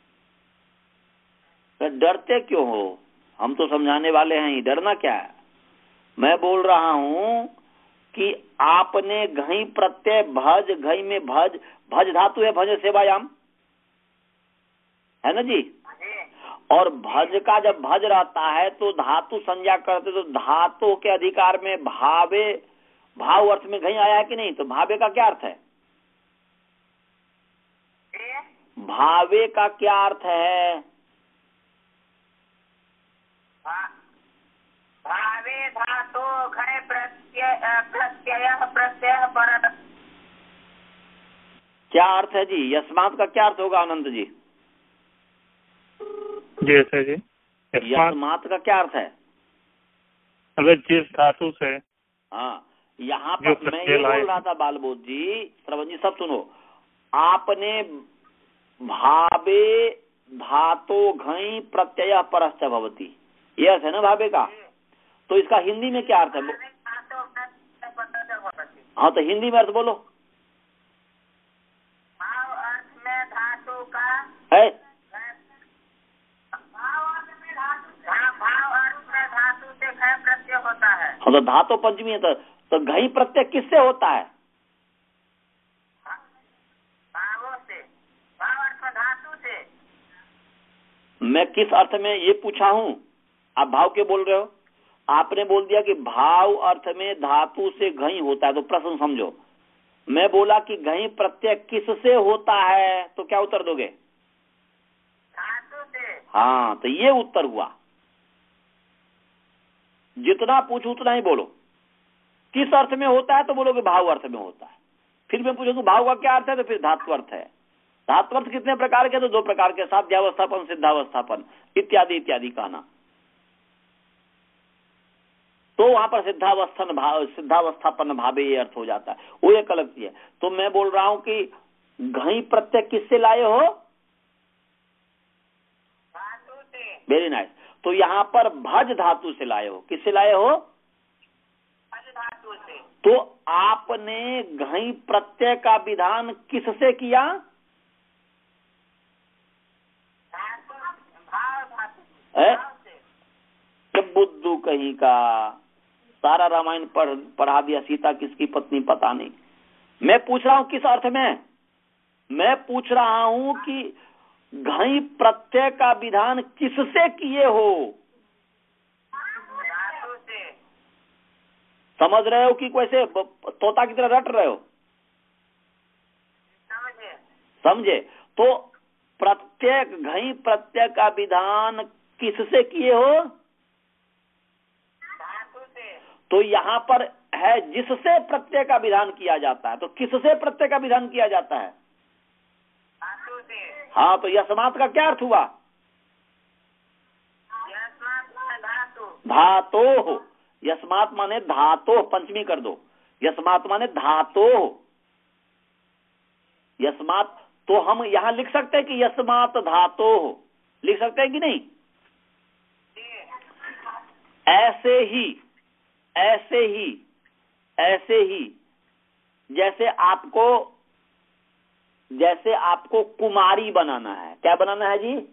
डरते क्यों हो? हम तो समझाने वाले हैं ही, डरना क्या है? मैं बोल रहा हूं कि आपने घई प्रत्यय भज, घई में भज, भज धातु है, भज सेवायाम है ना जी। और भज का जब भज रहता है तो धातु संज्ञा करते, तो धातु के अधिकार में भावे, भाव अर्थ में घई आया है कि नहीं? तो भावे का क्या अर्थ है? भावे का क्या अर्थ है? भावे धातु घय प्रत्यय प्रत्यय प्रत्यय पर। क्या अर्थ है जी? यस्मात् का क्या अर्थ होगा आनंद जी? जैसे जी यस्मात् का क्या अर्थ है? अगर जिस धातु से। हाँ, यहाँ पर मैं ये बोल रहा था बालबोध जी, श्रवण जी, सब सुनो। आपने भावे धातो घई प्रत्यय परश्च भवति, ये अर्थ है ना भावे का। तो इसका हिंदी में क्या अर्थ है? हाँ, तो हिंदी में अर्थ बोलो। भाव अर्थ में धातु का है, भाव अर्थ में धातु, भाव अर्थ में धातु से घय प्रत्यय होता है। हाँ, तो धातु पंचमी है, तो, तो घई प्रत्यय किससे होता है? भावों से। भाव अर्थ धातु से। मैं किस अर्थ में ये पूछा हूँ? आप भाव के बोल रहे हो। आपने बोल दिया कि भाव अर्थ में धातु से घई होता है, तो प्रश्न समझो। मैं बोला कि घई प्रत्यय किससे होता है, तो क्या उत्तर दोगे? धातु से। हाँ, तो ये उत्तर हुआ। जितना पूछो उतना ही बोलो। किस अर्थ में होता है, तो बोलोगे भाव अर्थ में होता है। फिर मैं पूछूंगा भाव का क्या अर्थ है, तो फिर धातु अर्थ है। धातु अर्थ कितने प्रकार के? तो दो प्रकार के, साध्यावस्थापन, सिद्धावस्थापन, इत्यादि इत्यादि कहना। तो वहां पर सिद्धावस्थान भाव सिद्धावस्थापन्न भावे ये अर्थ हो जाता है, वो एक अलग चीज है। तो मैं बोल रहा हूं कि घई प्रत्यय किससे लाए हो? धातु से। Very nice. तो यहाँ पर भज धातु से लाए हो, किससे लाए हो? भज धातु से। तो आपने घई प्रत्यय का विधान किससे किया? धातु भाव धातु है? भाव से। जब बुद्धू कहीं का सारा रामायण पढ़ पढ़ा दिया, सीता किसकी पत्नी पता नहीं। मैं पूछ रहा हूं किस अर्थ में? मैं पूछ रहा हूं कि घई प्रत्यय का विधान किससे किए हो? धातु से। समझ रहे हो कि कैसे तोता की तरह रट रहे हो? समझे। समझे? तो प्रत्यय घई प्रत्यय का विधान किससे किए हो? धातु से। तो यहाँ पर है जिससे प्रत्यय का विधान किया जाता है। तो किससे प्रत्यय का विधान किया जाता है? धातु से। हाँ, तो यस्मात् का क्या अर्थ हुआ? यस्मात् धातु। धातो। यस्मात् माने धातो, पंचमी कर दो। यस्मात् माने धातो। यस्मात्, तो हम यहाँ लिख सकते हैं कि यस्मात् धातो, लिख सकते हैं कि नहीं? ऐसे ही ऐसे ही ऐसे ही जैसे आपको जैसे आपको कुमारी बनाना है। क्या बनाना है जी?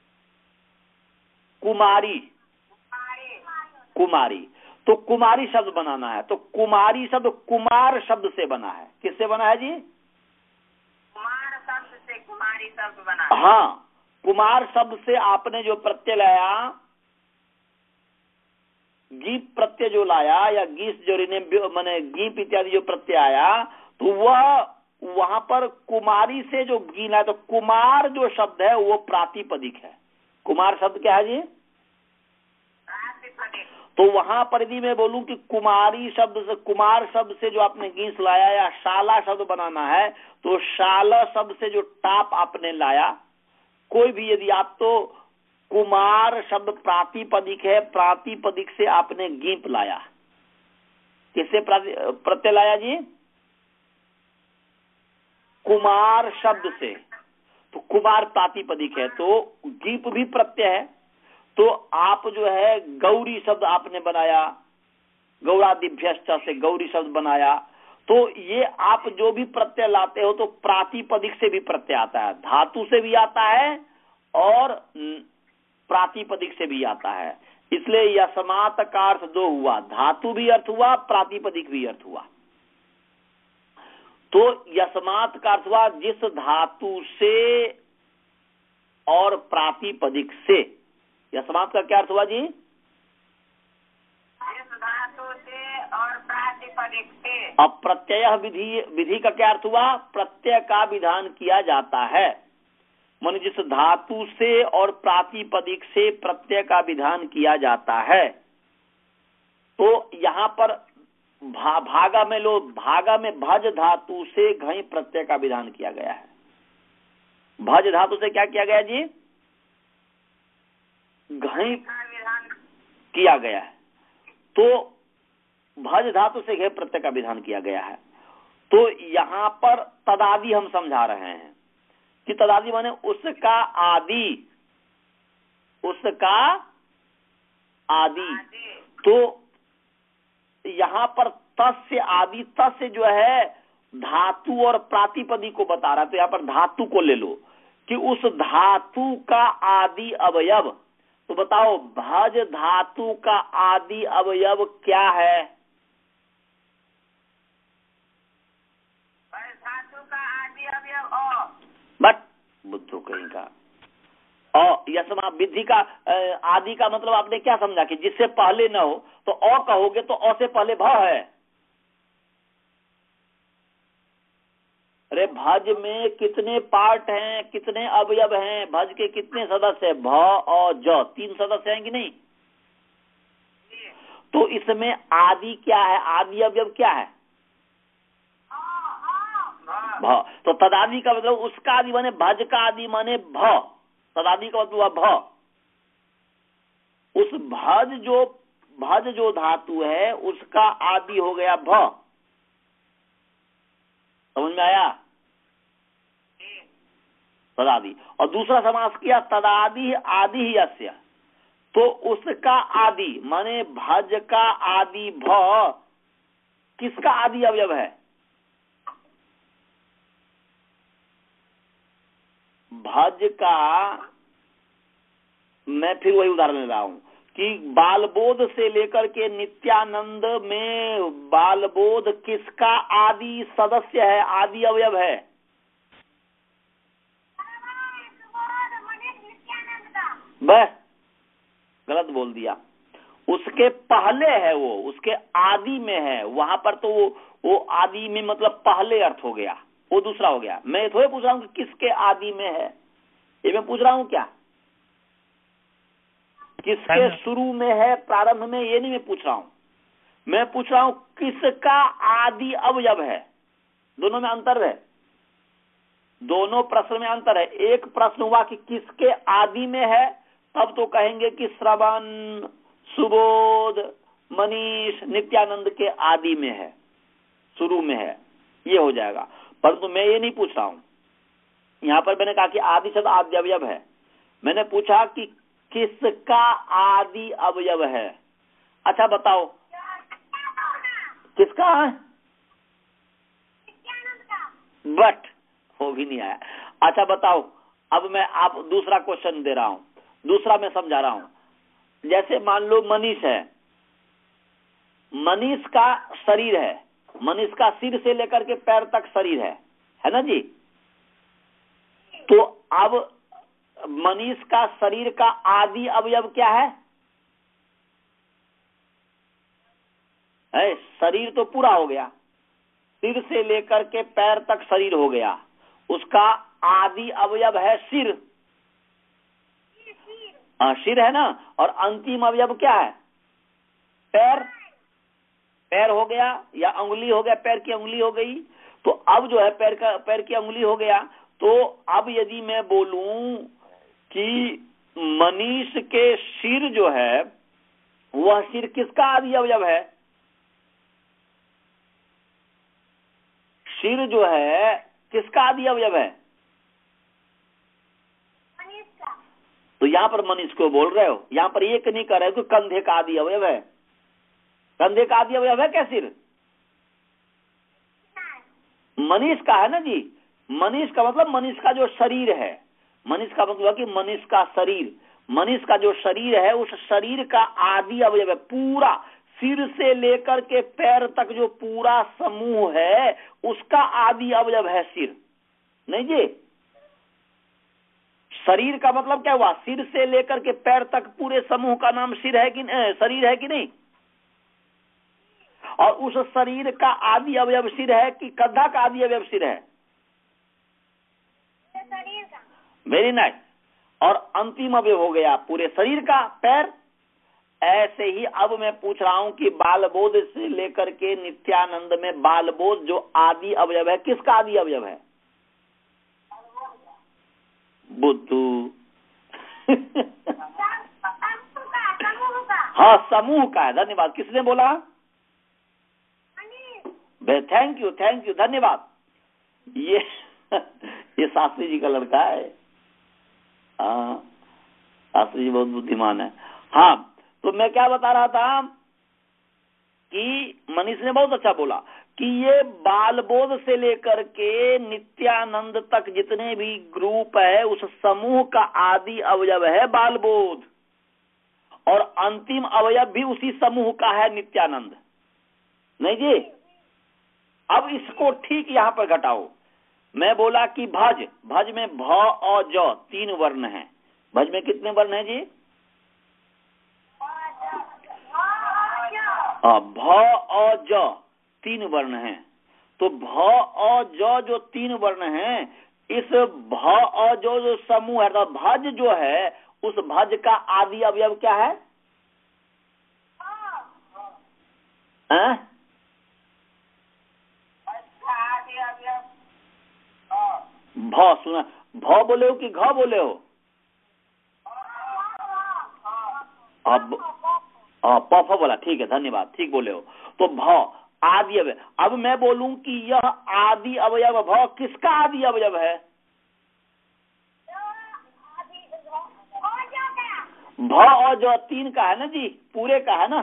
कुमारी। कुमारी। तो कुमारी शब्द बनाना है। तो कुमारी शब्द कुमार शब्द से बना है। किससे बना है जी? कुमार शब्द से कुमारी शब्द बना। हाँ, कुमार शब्द से आपने जो प्रत्यय लाया, गीप प्रत्यय जो लाया या गीस जो रिने माने गीप इत्यादि जो प्रत्यय आया, तो वह वहां पर कुमारी से जो गी लाया, तो कुमार जो शब्द है वो प्रातिपदिक है। कुमार शब्द क्या है जी? प्रातिपदिक। तो वहां पर यदि मैं बोलूं कि कुमारी शब्द से, कुमार शब्द से जो आपने गीस लाया या शाला शब्द बनाना है, तो शाला शब्द से जो टाप आपने लाया, कोई भी यदि आप, तो कुमार शब्द प्रातिपदिक है, प्रातिपदिक से आपने गीप लाया। किससे प्रत्यय लाया जी? कुमार शब्द से। तो कुमार प्रातिपदिक है, तो गीप भी प्रत्यय है। तो आप जो है गौरी शब्द आपने बनाया, गौरादिभ्यश्च से गौरी शब्द बनाया। तो ये आप जो भी प्रत्यय लाते हो तो प्रातिपदिक से भी प्रत्यय आता है, धातु से भी आता है और प्रातिपदिक से भी आता है। इसलिए यस्मात् का अर्थ दो हुआ, धातु भी अर्थ हुआ, प्रातिपदिक भी अर्थ हुआ। तो यस्मात् का अर्थ हुआ जिस धातु से और प्रातिपदिक से। यस्मात् का क्या अर्थ हुआ जी? जिस धातु से और प्रातिपदिक से। अब प्रत्यय विधि विधि का क्या अर्थ हुआ? प्रत्यय का विधान किया जाता है, माने जिस धातु से और प्रातिपदिक से प्रत्यय का विधान किया जाता है। तो यहाँ पर भा, भागा में लो, भागा में भज धातु से घई प्रत्यय का विधान किया गया है। भज धातु से क्या किया गया जी? घई किया गया है। तो भज धातु से घई प्रत्यय का विधान किया गया है। तो यहाँ पर तदादि हम समझा रहे हैं कि तदादि माने उसका आदि, उसका आदि। तो यहाँ पर तस्य आदि, तस्य जो है धातु और प्रातिपदिक को बता रहा है। तो यहाँ पर धातु को ले लो कि उस धातु का आदि अवयव। तो बताओ भज धातु का आदि अवयव क्या है? धातु का आदि अवयव अ। बट बुद्धू कहीं का अ। यस्मा विधि का आदि का मतलब आपने क्या समझा कि जिससे पहले न हो, तो अ कहोगे तो अ से पहले भ है। अरे भज में कितने पार्ट हैं, कितने अवयव हैं? भज के कितने सदस्य हैं? भ और ज, तीन सदस्य हैं कि नहीं? तो इसमें आदि क्या है? आदि अवयव क्या है? भ। तो तदादि का मतलब उसका आदि माने भज का आदि माने भ। तदादि का मतलब भ। उस भज जो भज जो धातु है उसका आदि हो गया भ। समझ में आया? तदादि। और दूसरा समास किया तदादि आदि ही अस्य, तो उसका आदि माने भज का आदि भ किसका आदि अवयव है? भज का, मैं फिर वही उदाहरण ले रहा हूं कि बालबोध से लेकर के नित्यानंद में बालबोध किसका आदि सदस्य है, आदि अवयव है? बस गलत बोल दिया। उसके पहले है वो, उसके आदि में है। वहां पर तो वो वो आदि में मतलब पहले अर्थ हो गया, वो दूसरा हो गया। मैं थोड़े पूछ रहा हूँ कि किसके आदि में है, ये मैं पूछ रहा हूँ क्या किसके शुरू में है, प्रारंभ में, ये नहीं मैं पूछ रहा हूँ। मैं पूछ रहा हूँ किसका आदि अवयव है। दोनों में अंतर है, दोनों प्रश्न में अंतर है। एक प्रश्न हुआ कि किसके आदि में है, तब तो कहेंगे कि श्रवण, सुबोध, मनीष, नित्यानंद के आदि में है, शुरू में है, ये हो जाएगा। परंतु मैं ये नहीं पूछ रहा हूं। यहां पर मैंने कहा कि आदि शब्द आदि अवयव है। मैंने पूछा कि किसका आदि अवयव है। अच्छा बताओ किसका है? बट वो भी नहीं आया। अच्छा बताओ, अब मैं आप दूसरा क्वेश्चन दे रहा हूं, दूसरा मैं समझा रहा हूं। जैसे मान लो मनीष है, मनीष का शरीर है, मनीष का सिर से लेकर के पैर तक शरीर है, है ना जी? तो अब मनीष का शरीर का आदि अवयव क्या है? है शरीर तो पूरा हो गया, सिर से लेकर के पैर तक शरीर हो गया, उसका आदि अवयव है सिर। हाँ सिर है ना। और अंतिम अवयव क्या है? पैर। पैर हो गया या अंगुली हो गया, पैर की अंगुली हो गई। तो अब जो है पैर का, पैर की अंगुली हो गया। तो अब यदि मैं बोलूं कि मनीष के सिर जो है, वह सिर किसका आदि अवयव है? सिर जो है किसका आदि अवयव है? मनीष का। तो यहाँ पर मनीष को बोल रहे हो, यहाँ पर ये नहीं कर रहे हो कि कंधे का आदि अवयव है। कंधे का आदि अवयव है क्या सिर? मनीष का है ना जी। मनीष का मतलब मनीष का जो शरीर है, मनीष का मतलब कि मनीष का शरीर, मनीष का जो शरीर है उस शरीर का आदि अवयव है पूरा, सिर से लेकर के पैर तक जो पूरा समूह है उसका आदि अवयव है सिर। नहीं जी, शरीर का मतलब क्या हुआ? सिर से लेकर के पैर तक पूरे समूह का नाम सिर है कि शरीर है कि नहीं? और उस शरीर का आदि अवयव सिर है कि कंधा का आदि अवयव सिर है? शरीर का। Very nice. और अंतिम अवयव हो गया पूरे शरीर का पैर। ऐसे ही अब मैं पूछ रहा हूं कि बालबोध से लेकर के नित्यानंद में बालबोध जो आदि अवयव है किसका आदि अवयव है? बुद्धू। हाँ समूह का है। धन्यवाद। किसने बोला? थैंक यू थैंक यू धन्यवाद। ये ये शास्त्री जी का लड़का है। हाँ शास्त्री जी बहुत बुद्धिमान है। हाँ तो मैं क्या बता रहा था कि मनीष ने बहुत अच्छा बोला कि ये बालबोध से लेकर के नित्यानंद तक जितने भी ग्रुप है उस समूह का आदि अवयव है बालबोध, और अंतिम अवयव भी उसी समूह का है नित्यानंद। नहीं जी? अब इसको ठीक यहां पर घटाओ। मैं बोला कि भज, भज में भ और ज तीन वर्ण हैं। भज में कितने वर्ण हैं जी? भ और ज तीन वर्ण हैं। तो भ और ज जो तीन वर्ण हैं, इस भ और ज जो समूह है, तो भज जो है उस भज का आदि अवयव क्या है? हैं? भ सुना, भ बोले हो कि घ बोले हो? अब हाँ प फ वाला, ठीक है, धन्यवाद, ठीक बोले हो। तो भ आदि अवयव। अब मैं बोलूं कि यह आदि अवयव भ किसका आदि अवयव है? भ और जो तीन का है ना जी, पूरे का है ना,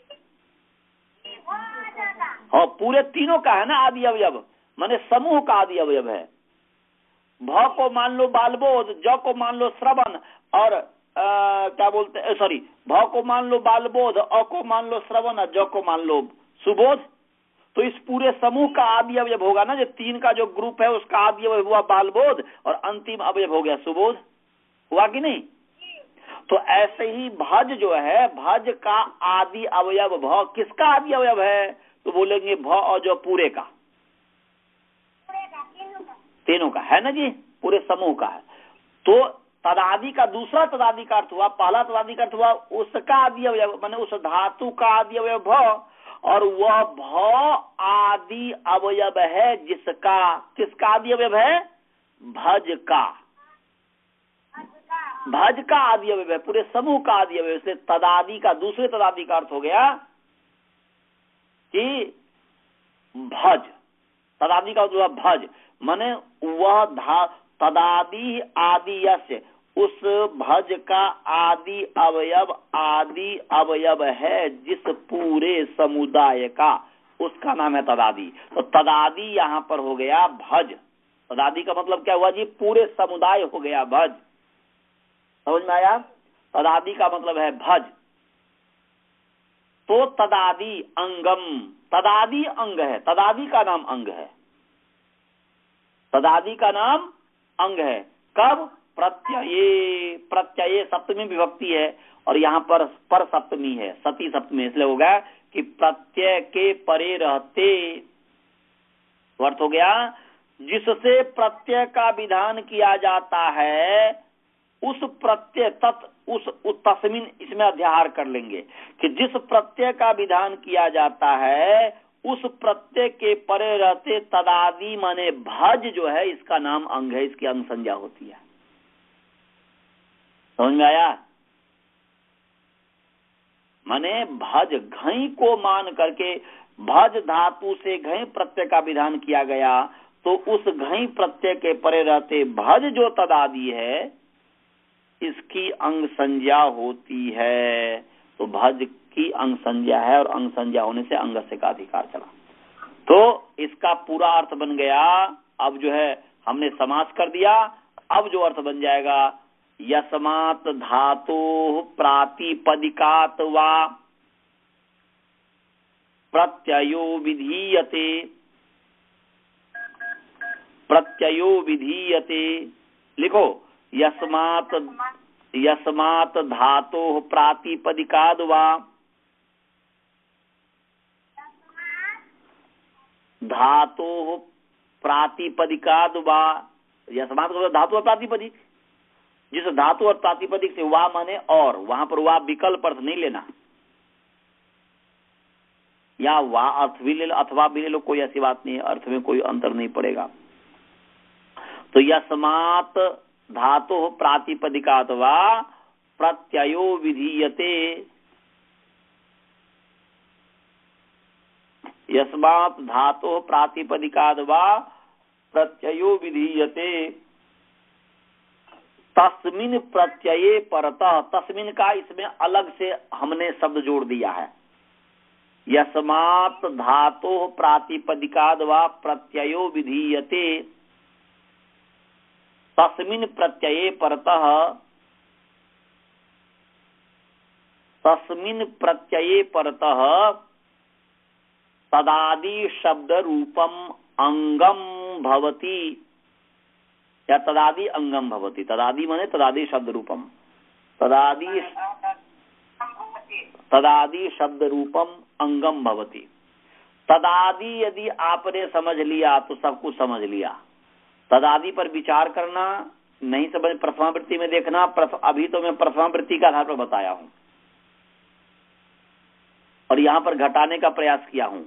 हाँ पूरे तीनों का है ना आदि अवयव, माने समूह का आदि अवयव है। भ को मान लो बालबोध, ज को मान लो श्रवण, और आ, क्या बोलते हैं, सॉरी, भ को मान लो बालबोध, अ को मान लो श्रवण, ज को मान लो सुबोध। तो इस पूरे समूह का आदि अवयव होगा ना, जो तीन का जो ग्रुप है उसका आदि अवयव हुआ बालबोध और अंतिम अवयव हो गया सुबोध, हुआ कि नहीं? तो ऐसे ही भज जो है, भज का आदि अवयव भ किसका आदि अवयव है? तो बोलेंगे भ और जो पूरे का, तीनों का है ना जी, पूरे समूह का है। तो तदादि का दूसरा तदादि का अर्थ हुआ, पहला तदादि का अर्थ हुआ उसका आदि अवयव, माने उस धातु का आदि अवयव भ, और वह भ आदि अवयव है जिसका, किसका आदि अवयव है? भज का, भज का आदि अवयव है, पूरे समूह का आदि अवयव। इसलिए तदादि का दूसरे तदादि का अर्थ हो गया कि भज, तदादि का जो भज माने वह धा तदादि आदि यस्य, उस भज का आदि अवयव आदि अवयव है जिस पूरे समुदाय का, उसका नाम है तदादि। तो तदादि यहाँ पर हो गया भज। तदादि का मतलब क्या हुआ जी? पूरे समुदाय हो गया भज। समझ में आया? तदादि का मतलब है भज। तो तदादि अंगम, तदादि अंग है, तदादि का नाम अंग है, तदादि का नाम अंग है। कब? प्रत्यये, प्रत्यये सप्तमी विभक्ति है और यहाँ पर पर सप्तमी है, सती सप्तमी, इसलिए हो गया कि प्रत्यय के परे रहते, अर्थ हो गया जिससे प्रत्यय का विधान किया जाता है, उस प्रत्यय तत् उस तस्मिन, इसमें अध्याहार कर लेंगे कि जिस प्रत्यय का विधान किया जाता है उस प्रत्यय के परे रहते तदादि माने भज जो है, इसका नाम अंग है, इसकी अंग संज्ञा होती है। समझ में आया? माने भज, घई को मान करके, भज धातु से घई प्रत्यय का विधान किया गया, तो उस घई प्रत्यय के परे रहते भज जो तदादि है, इसकी अंग संज्ञा होती है। तो भज की अंग संज्ञा है और अंग संज्ञा होने से अंग से का अधिकार चला। तो इसका पूरा अर्थ बन गया। अब जो है हमने समास कर दिया, अब जो अर्थ बन जाएगा, यस्मात् धातु प्रातिपदिकात् वा प्रत्ययो विधीयते, प्रत्ययो विधीयते, लिखो यस्मात्, यस्मात् धातोः प्रातिपदिकाद् वा, धातोः प्रातिपदिकाद् वा, यस्मात् का धातु और प्रातिपदिक, जिस धातु और प्रातिपदिक से वा माने और, वहां पर वा विकल्प अर्थ नहीं लेना, या वा अर्थ भी ले लो अथवा भी ले लो, कोई ऐसी बात नहीं है, अर्थ में कोई अंतर नहीं पड़ेगा। तो यस्मात् धातु प्रातिपदिकात् वा प्रत्ययो विधीयते, यस्मात् धातु प्रातिपदिकात् वा प्रत्ययो विधीयते, तस्मिन् प्रत्यये परतः, तस्मिन् का इसमें अलग से हमने शब्द जोड़ दिया है। यस्मात् धातु प्रातिपदिकाद् वा प्रत्ययो विधीयते, तस्मिन् प्रत्यये परतः, तस्मिन् प्रत्यये परतः तदादि शब्द रूपम अंगम भवति, या तदादि अंगम भवति। तदादि माने तदादि शब्द रूपम, तदादि तदादि शब्द रूपम अंगम भवति। तदादि यदि आपने समझ लिया तो सब कुछ समझ लिया। तदादि पर विचार करना, नहीं समझ प्रथमावृत्ति में देखना। अभी तो मैं प्रथमावृत्ति का आधार पर बताया हूं और यहां पर घटाने का प्रयास किया हूं,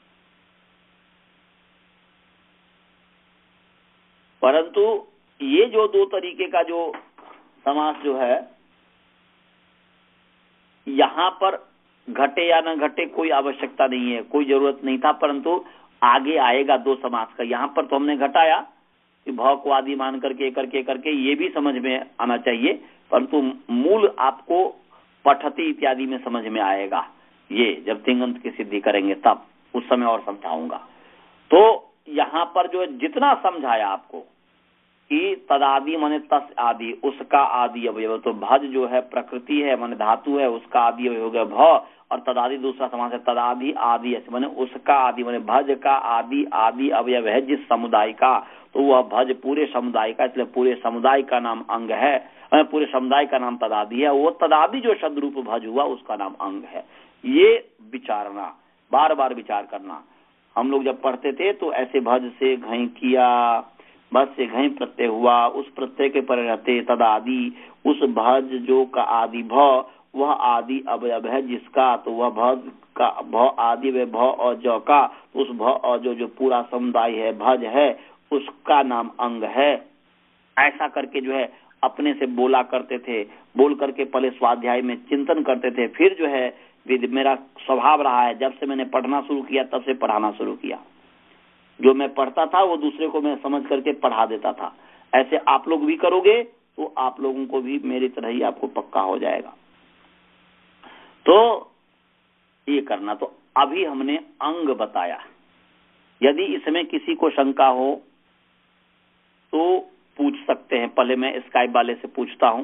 परंतु ये जो दो तरीके का जो समास जो है, यहां पर घटे या न घटे कोई आवश्यकता नहीं है, कोई जरूरत नहीं था, परंतु आगे आएगा दो समास का। यहाँ पर तो हमने घटाया कि भाव को आदि मान करके करके करके ये भी समझ में आना चाहिए, परंतु मूल आपको पठती इत्यादि में समझ में आएगा। ये जब तिंगंत की सिद्धि करेंगे तब उस समय और समझाऊंगा। तो यहाँ पर जो जितना समझाया आपको कि तदादि माने तस् आदि, उसका आदि अवयव, तो भज जो है प्रकृति है माने धातु है, उसका आदि अवयव हो गया भ, और तदादि दूसरा समास है तदादि आदि ऐसे माने उसका आदि माने भज का आदि आदि अवयव है जिस समुदाय का, तो वह भज पूरे समुदाय का, इसलिए पूरे समुदाय का नाम अंग है, पूरे समुदाय का नाम तदादि है। वो तदादि जो शब्द रूप भज हुआ उसका नाम अंग है। ये विचारना, बार बार विचार करना। हम लोग जब पढ़ते थे तो ऐसे भज से घई किया, भज से घई प्रत्यय हुआ, उस प्रत्यय के पर रहते तदादि, उस भज जो का आदि भ, वह आदि अवयव है जिसका, तो वह भज का भ आदि व भ और जो का, उस भ और जो जो पूरा समुदाय है भज है उसका नाम अंग है। ऐसा करके जो है अपने से बोला करते थे, बोल करके पहले स्वाध्याय में चिंतन करते थे, फिर जो है मेरा स्वभाव रहा है जब से मैंने पढ़ना शुरू किया तब से पढ़ाना शुरू किया। जो मैं पढ़ता था वो दूसरे को मैं समझ करके पढ़ा देता था। ऐसे आप लोग भी करोगे तो आप लोगों को भी मेरी तरह ही आपको पक्का हो जाएगा। तो ये करना। तो अभी हमने अंग बताया। यदि इसमें किसी को शंका हो तो पूछ सकते हैं। पहले मैं स्काइप वाले से पूछता हूं।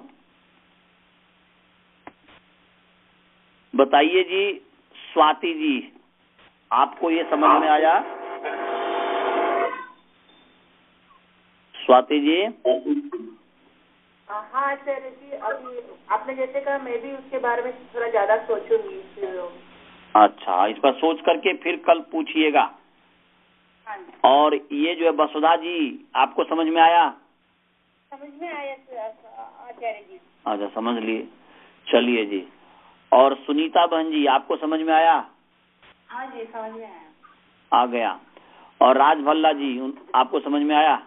बताइए जी स्वाति जी, आपको ये समझ में आया? स्वाति जी। हाँ आचार्य जी, अभी आपने जैसे कहा मैं भी उसके बारे में थोड़ा ज्यादा सोचूंगी। अच्छा, इस पर सोच करके फिर कल पूछिएगा। हाँ। और ये जो है वसुधा जी, आपको समझ में आया? समझ में आया आचार्य जी। अच्छा, समझ लिए। चलिए जी। और सुनीता बहन जी, आपको समझ में आया? हाँ जी, समझ में आया। आ गया। और राज भल्ला जी, आपको समझ में आया?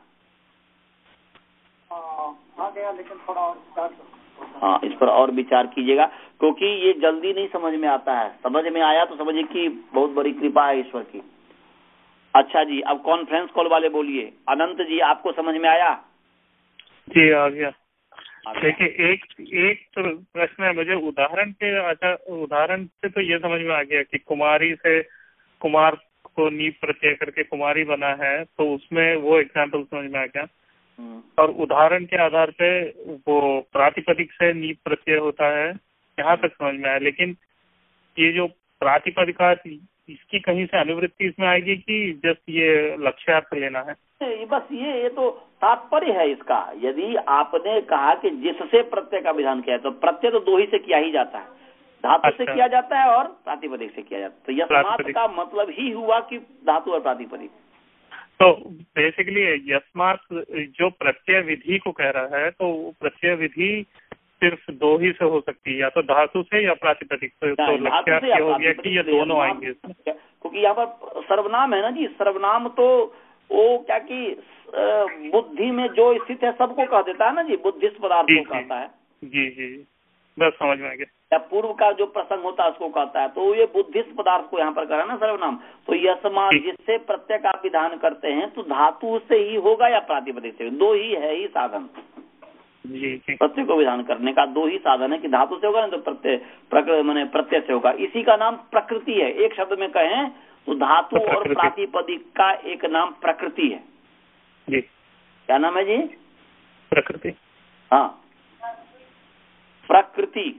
आ गया, लेकिन थोड़ा और। हाँ, इस पर और विचार कीजिएगा, क्योंकि ये जल्दी नहीं समझ में आता है। समझ में आया तो समझिए कि बहुत बड़ी कृपा है ईश्वर की। अच्छा जी, अब कॉन्फ्रेंस कॉल वाले बोलिए। अनंत जी, आपको समझ में आया? जी आ गया। देखिए, एक एक तो प्रश्न है मुझे उदाहरण के अच्छा उदाहरण से तो ये समझ में आ गया कि कुमारी से कुमार को नीप प्रत्यय करके कुमारी बना है, तो उसमें वो एग्जाम्पल समझ में आ गया। और उदाहरण के आधार पे वो प्रातिपदिक से नीप प्रत्यय होता है, यहाँ तक समझ में आया। लेकिन ये जो प्रातिपदिका, इसकी कहीं से अनुवृत्ति इसमें आएगी कि जस्ट ये लक्ष्यार्थ लेना है? बस ये ये तो तात्पर्य है इसका। यदि आपने कहा कि जिससे प्रत्यय का विधान किया है, तो प्रत्यय तो दो ही से किया ही जाता है, धातु अच्छा। से किया जाता है और प्रातिपदिक से किया जाता है। तो यस्मात् का मतलब ही हुआ कि धातु और प्रातिपदिक। तो बेसिकली यस्मात् जो प्रत्यय विधि को कह रहा है, तो प्रत्यय विधि सिर्फ दो ही से हो सकती है, या तो धातु से या प्रातिपदिक से। तो लक्ष्यार्थ ये हो गया कि ये दोनों आएंगे, क्योंकि यहाँ पर सर्वनाम है ना जी। सर्वनाम तो वो क्या कि बुद्धि में जो स्थित है सबको कह देता है ना जी, बुद्धिस्ट पदार्थ को कहता है। जी जी, बस समझ में आ गया। या पूर्व का जो प्रसंग होता है उसको कहता है, तो ये बुद्धिस्ट पदार्थ को यहाँ पर कहा ना सर्वनाम। तो यस्मा जिससे प्रत्यय का विधान करते हैं, तो धातु से ही होगा या प्रातिपदिक से? दो ही है ही साधन प्रत्यय को विधान करने का। दो ही साधन है कि धातु से होगा ना तो प्रत्यय प्रकृति माने प्रत्यय से होगा। इसी का नाम प्रकृति है। एक शब्द में कहें तो धातु और प्रातिपदिक का एक नाम प्रकृति है जी। क्या नाम है जी? प्रकृति। हाँ, प्रकृति।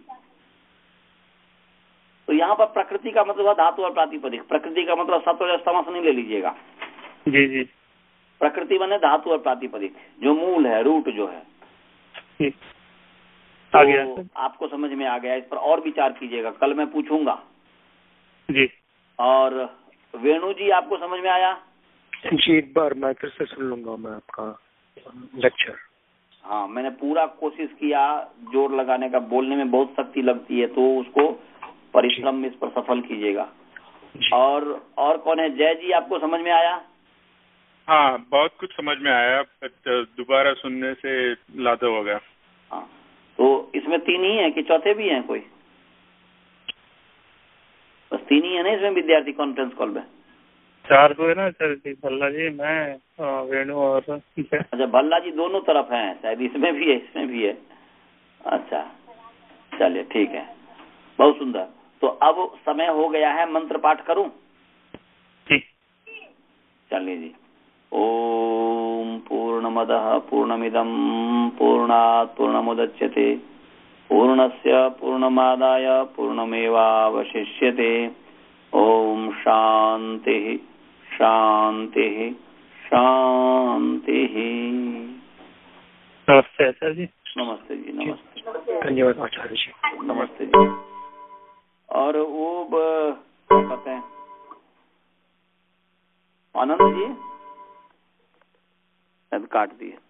तो यहाँ पर प्रकृति का मतलब धातु और प्रातिपदिक। प्रकृति का मतलब सत्व समास नहीं ले लीजिएगा जी जी। प्रकृति बने धातु और प्रातिपदिक, जो मूल है, रूट जो है। तो आ गया। आपको समझ में आ गया। इस पर और विचार कीजिएगा, कल मैं पूछूंगा जी। और वेणु जी, आपको समझ में आया? जी, एक बार मैं फिर से सुन लूंगा मैं आपका लेक्चर। हाँ, मैंने पूरा कोशिश किया जोर लगाने का। बोलने में बहुत शक्ति लगती है, तो उसको परिश्रम में इस पर सफल कीजिएगा। और और कौन है? जय जी, आपको समझ में आया? हाँ, बहुत कुछ समझ में आया, दोबारा सुनने से लादो हो गया। हाँ, तो इसमें तीन ही है कि चौथे भी हैं कोई? तीन ही है ना इसमें विद्यार्थी कॉन्फ्रेंस कॉल में? चार को है ना सर जी, भल्ला जी, मैं, वेणु और ठीक है। अच्छा, भल्ला जी दोनों तरफ हैं शायद, इसमें भी है इसमें भी है। अच्छा चलिए ठीक है, बहुत सुंदर। तो अब समय हो गया है, मंत्र पाठ करूं? ठीक। चलिए जी। ओम पूर्णमदः पूर्णमिदं पूर्णात् पूर्णमुदच्यते पूर्णस्य पूर्णमादाय पूर्णमेवावशिष्यते। ओम शांति शांति शांति। नमस्ते आचार्य जी। नमस्ते जी, नमस्ते। धन्यवाद आचार्य जी। नमस्ते जी। और वो ब- क्या कहते हैं आनंद जी, शायद काट दिए।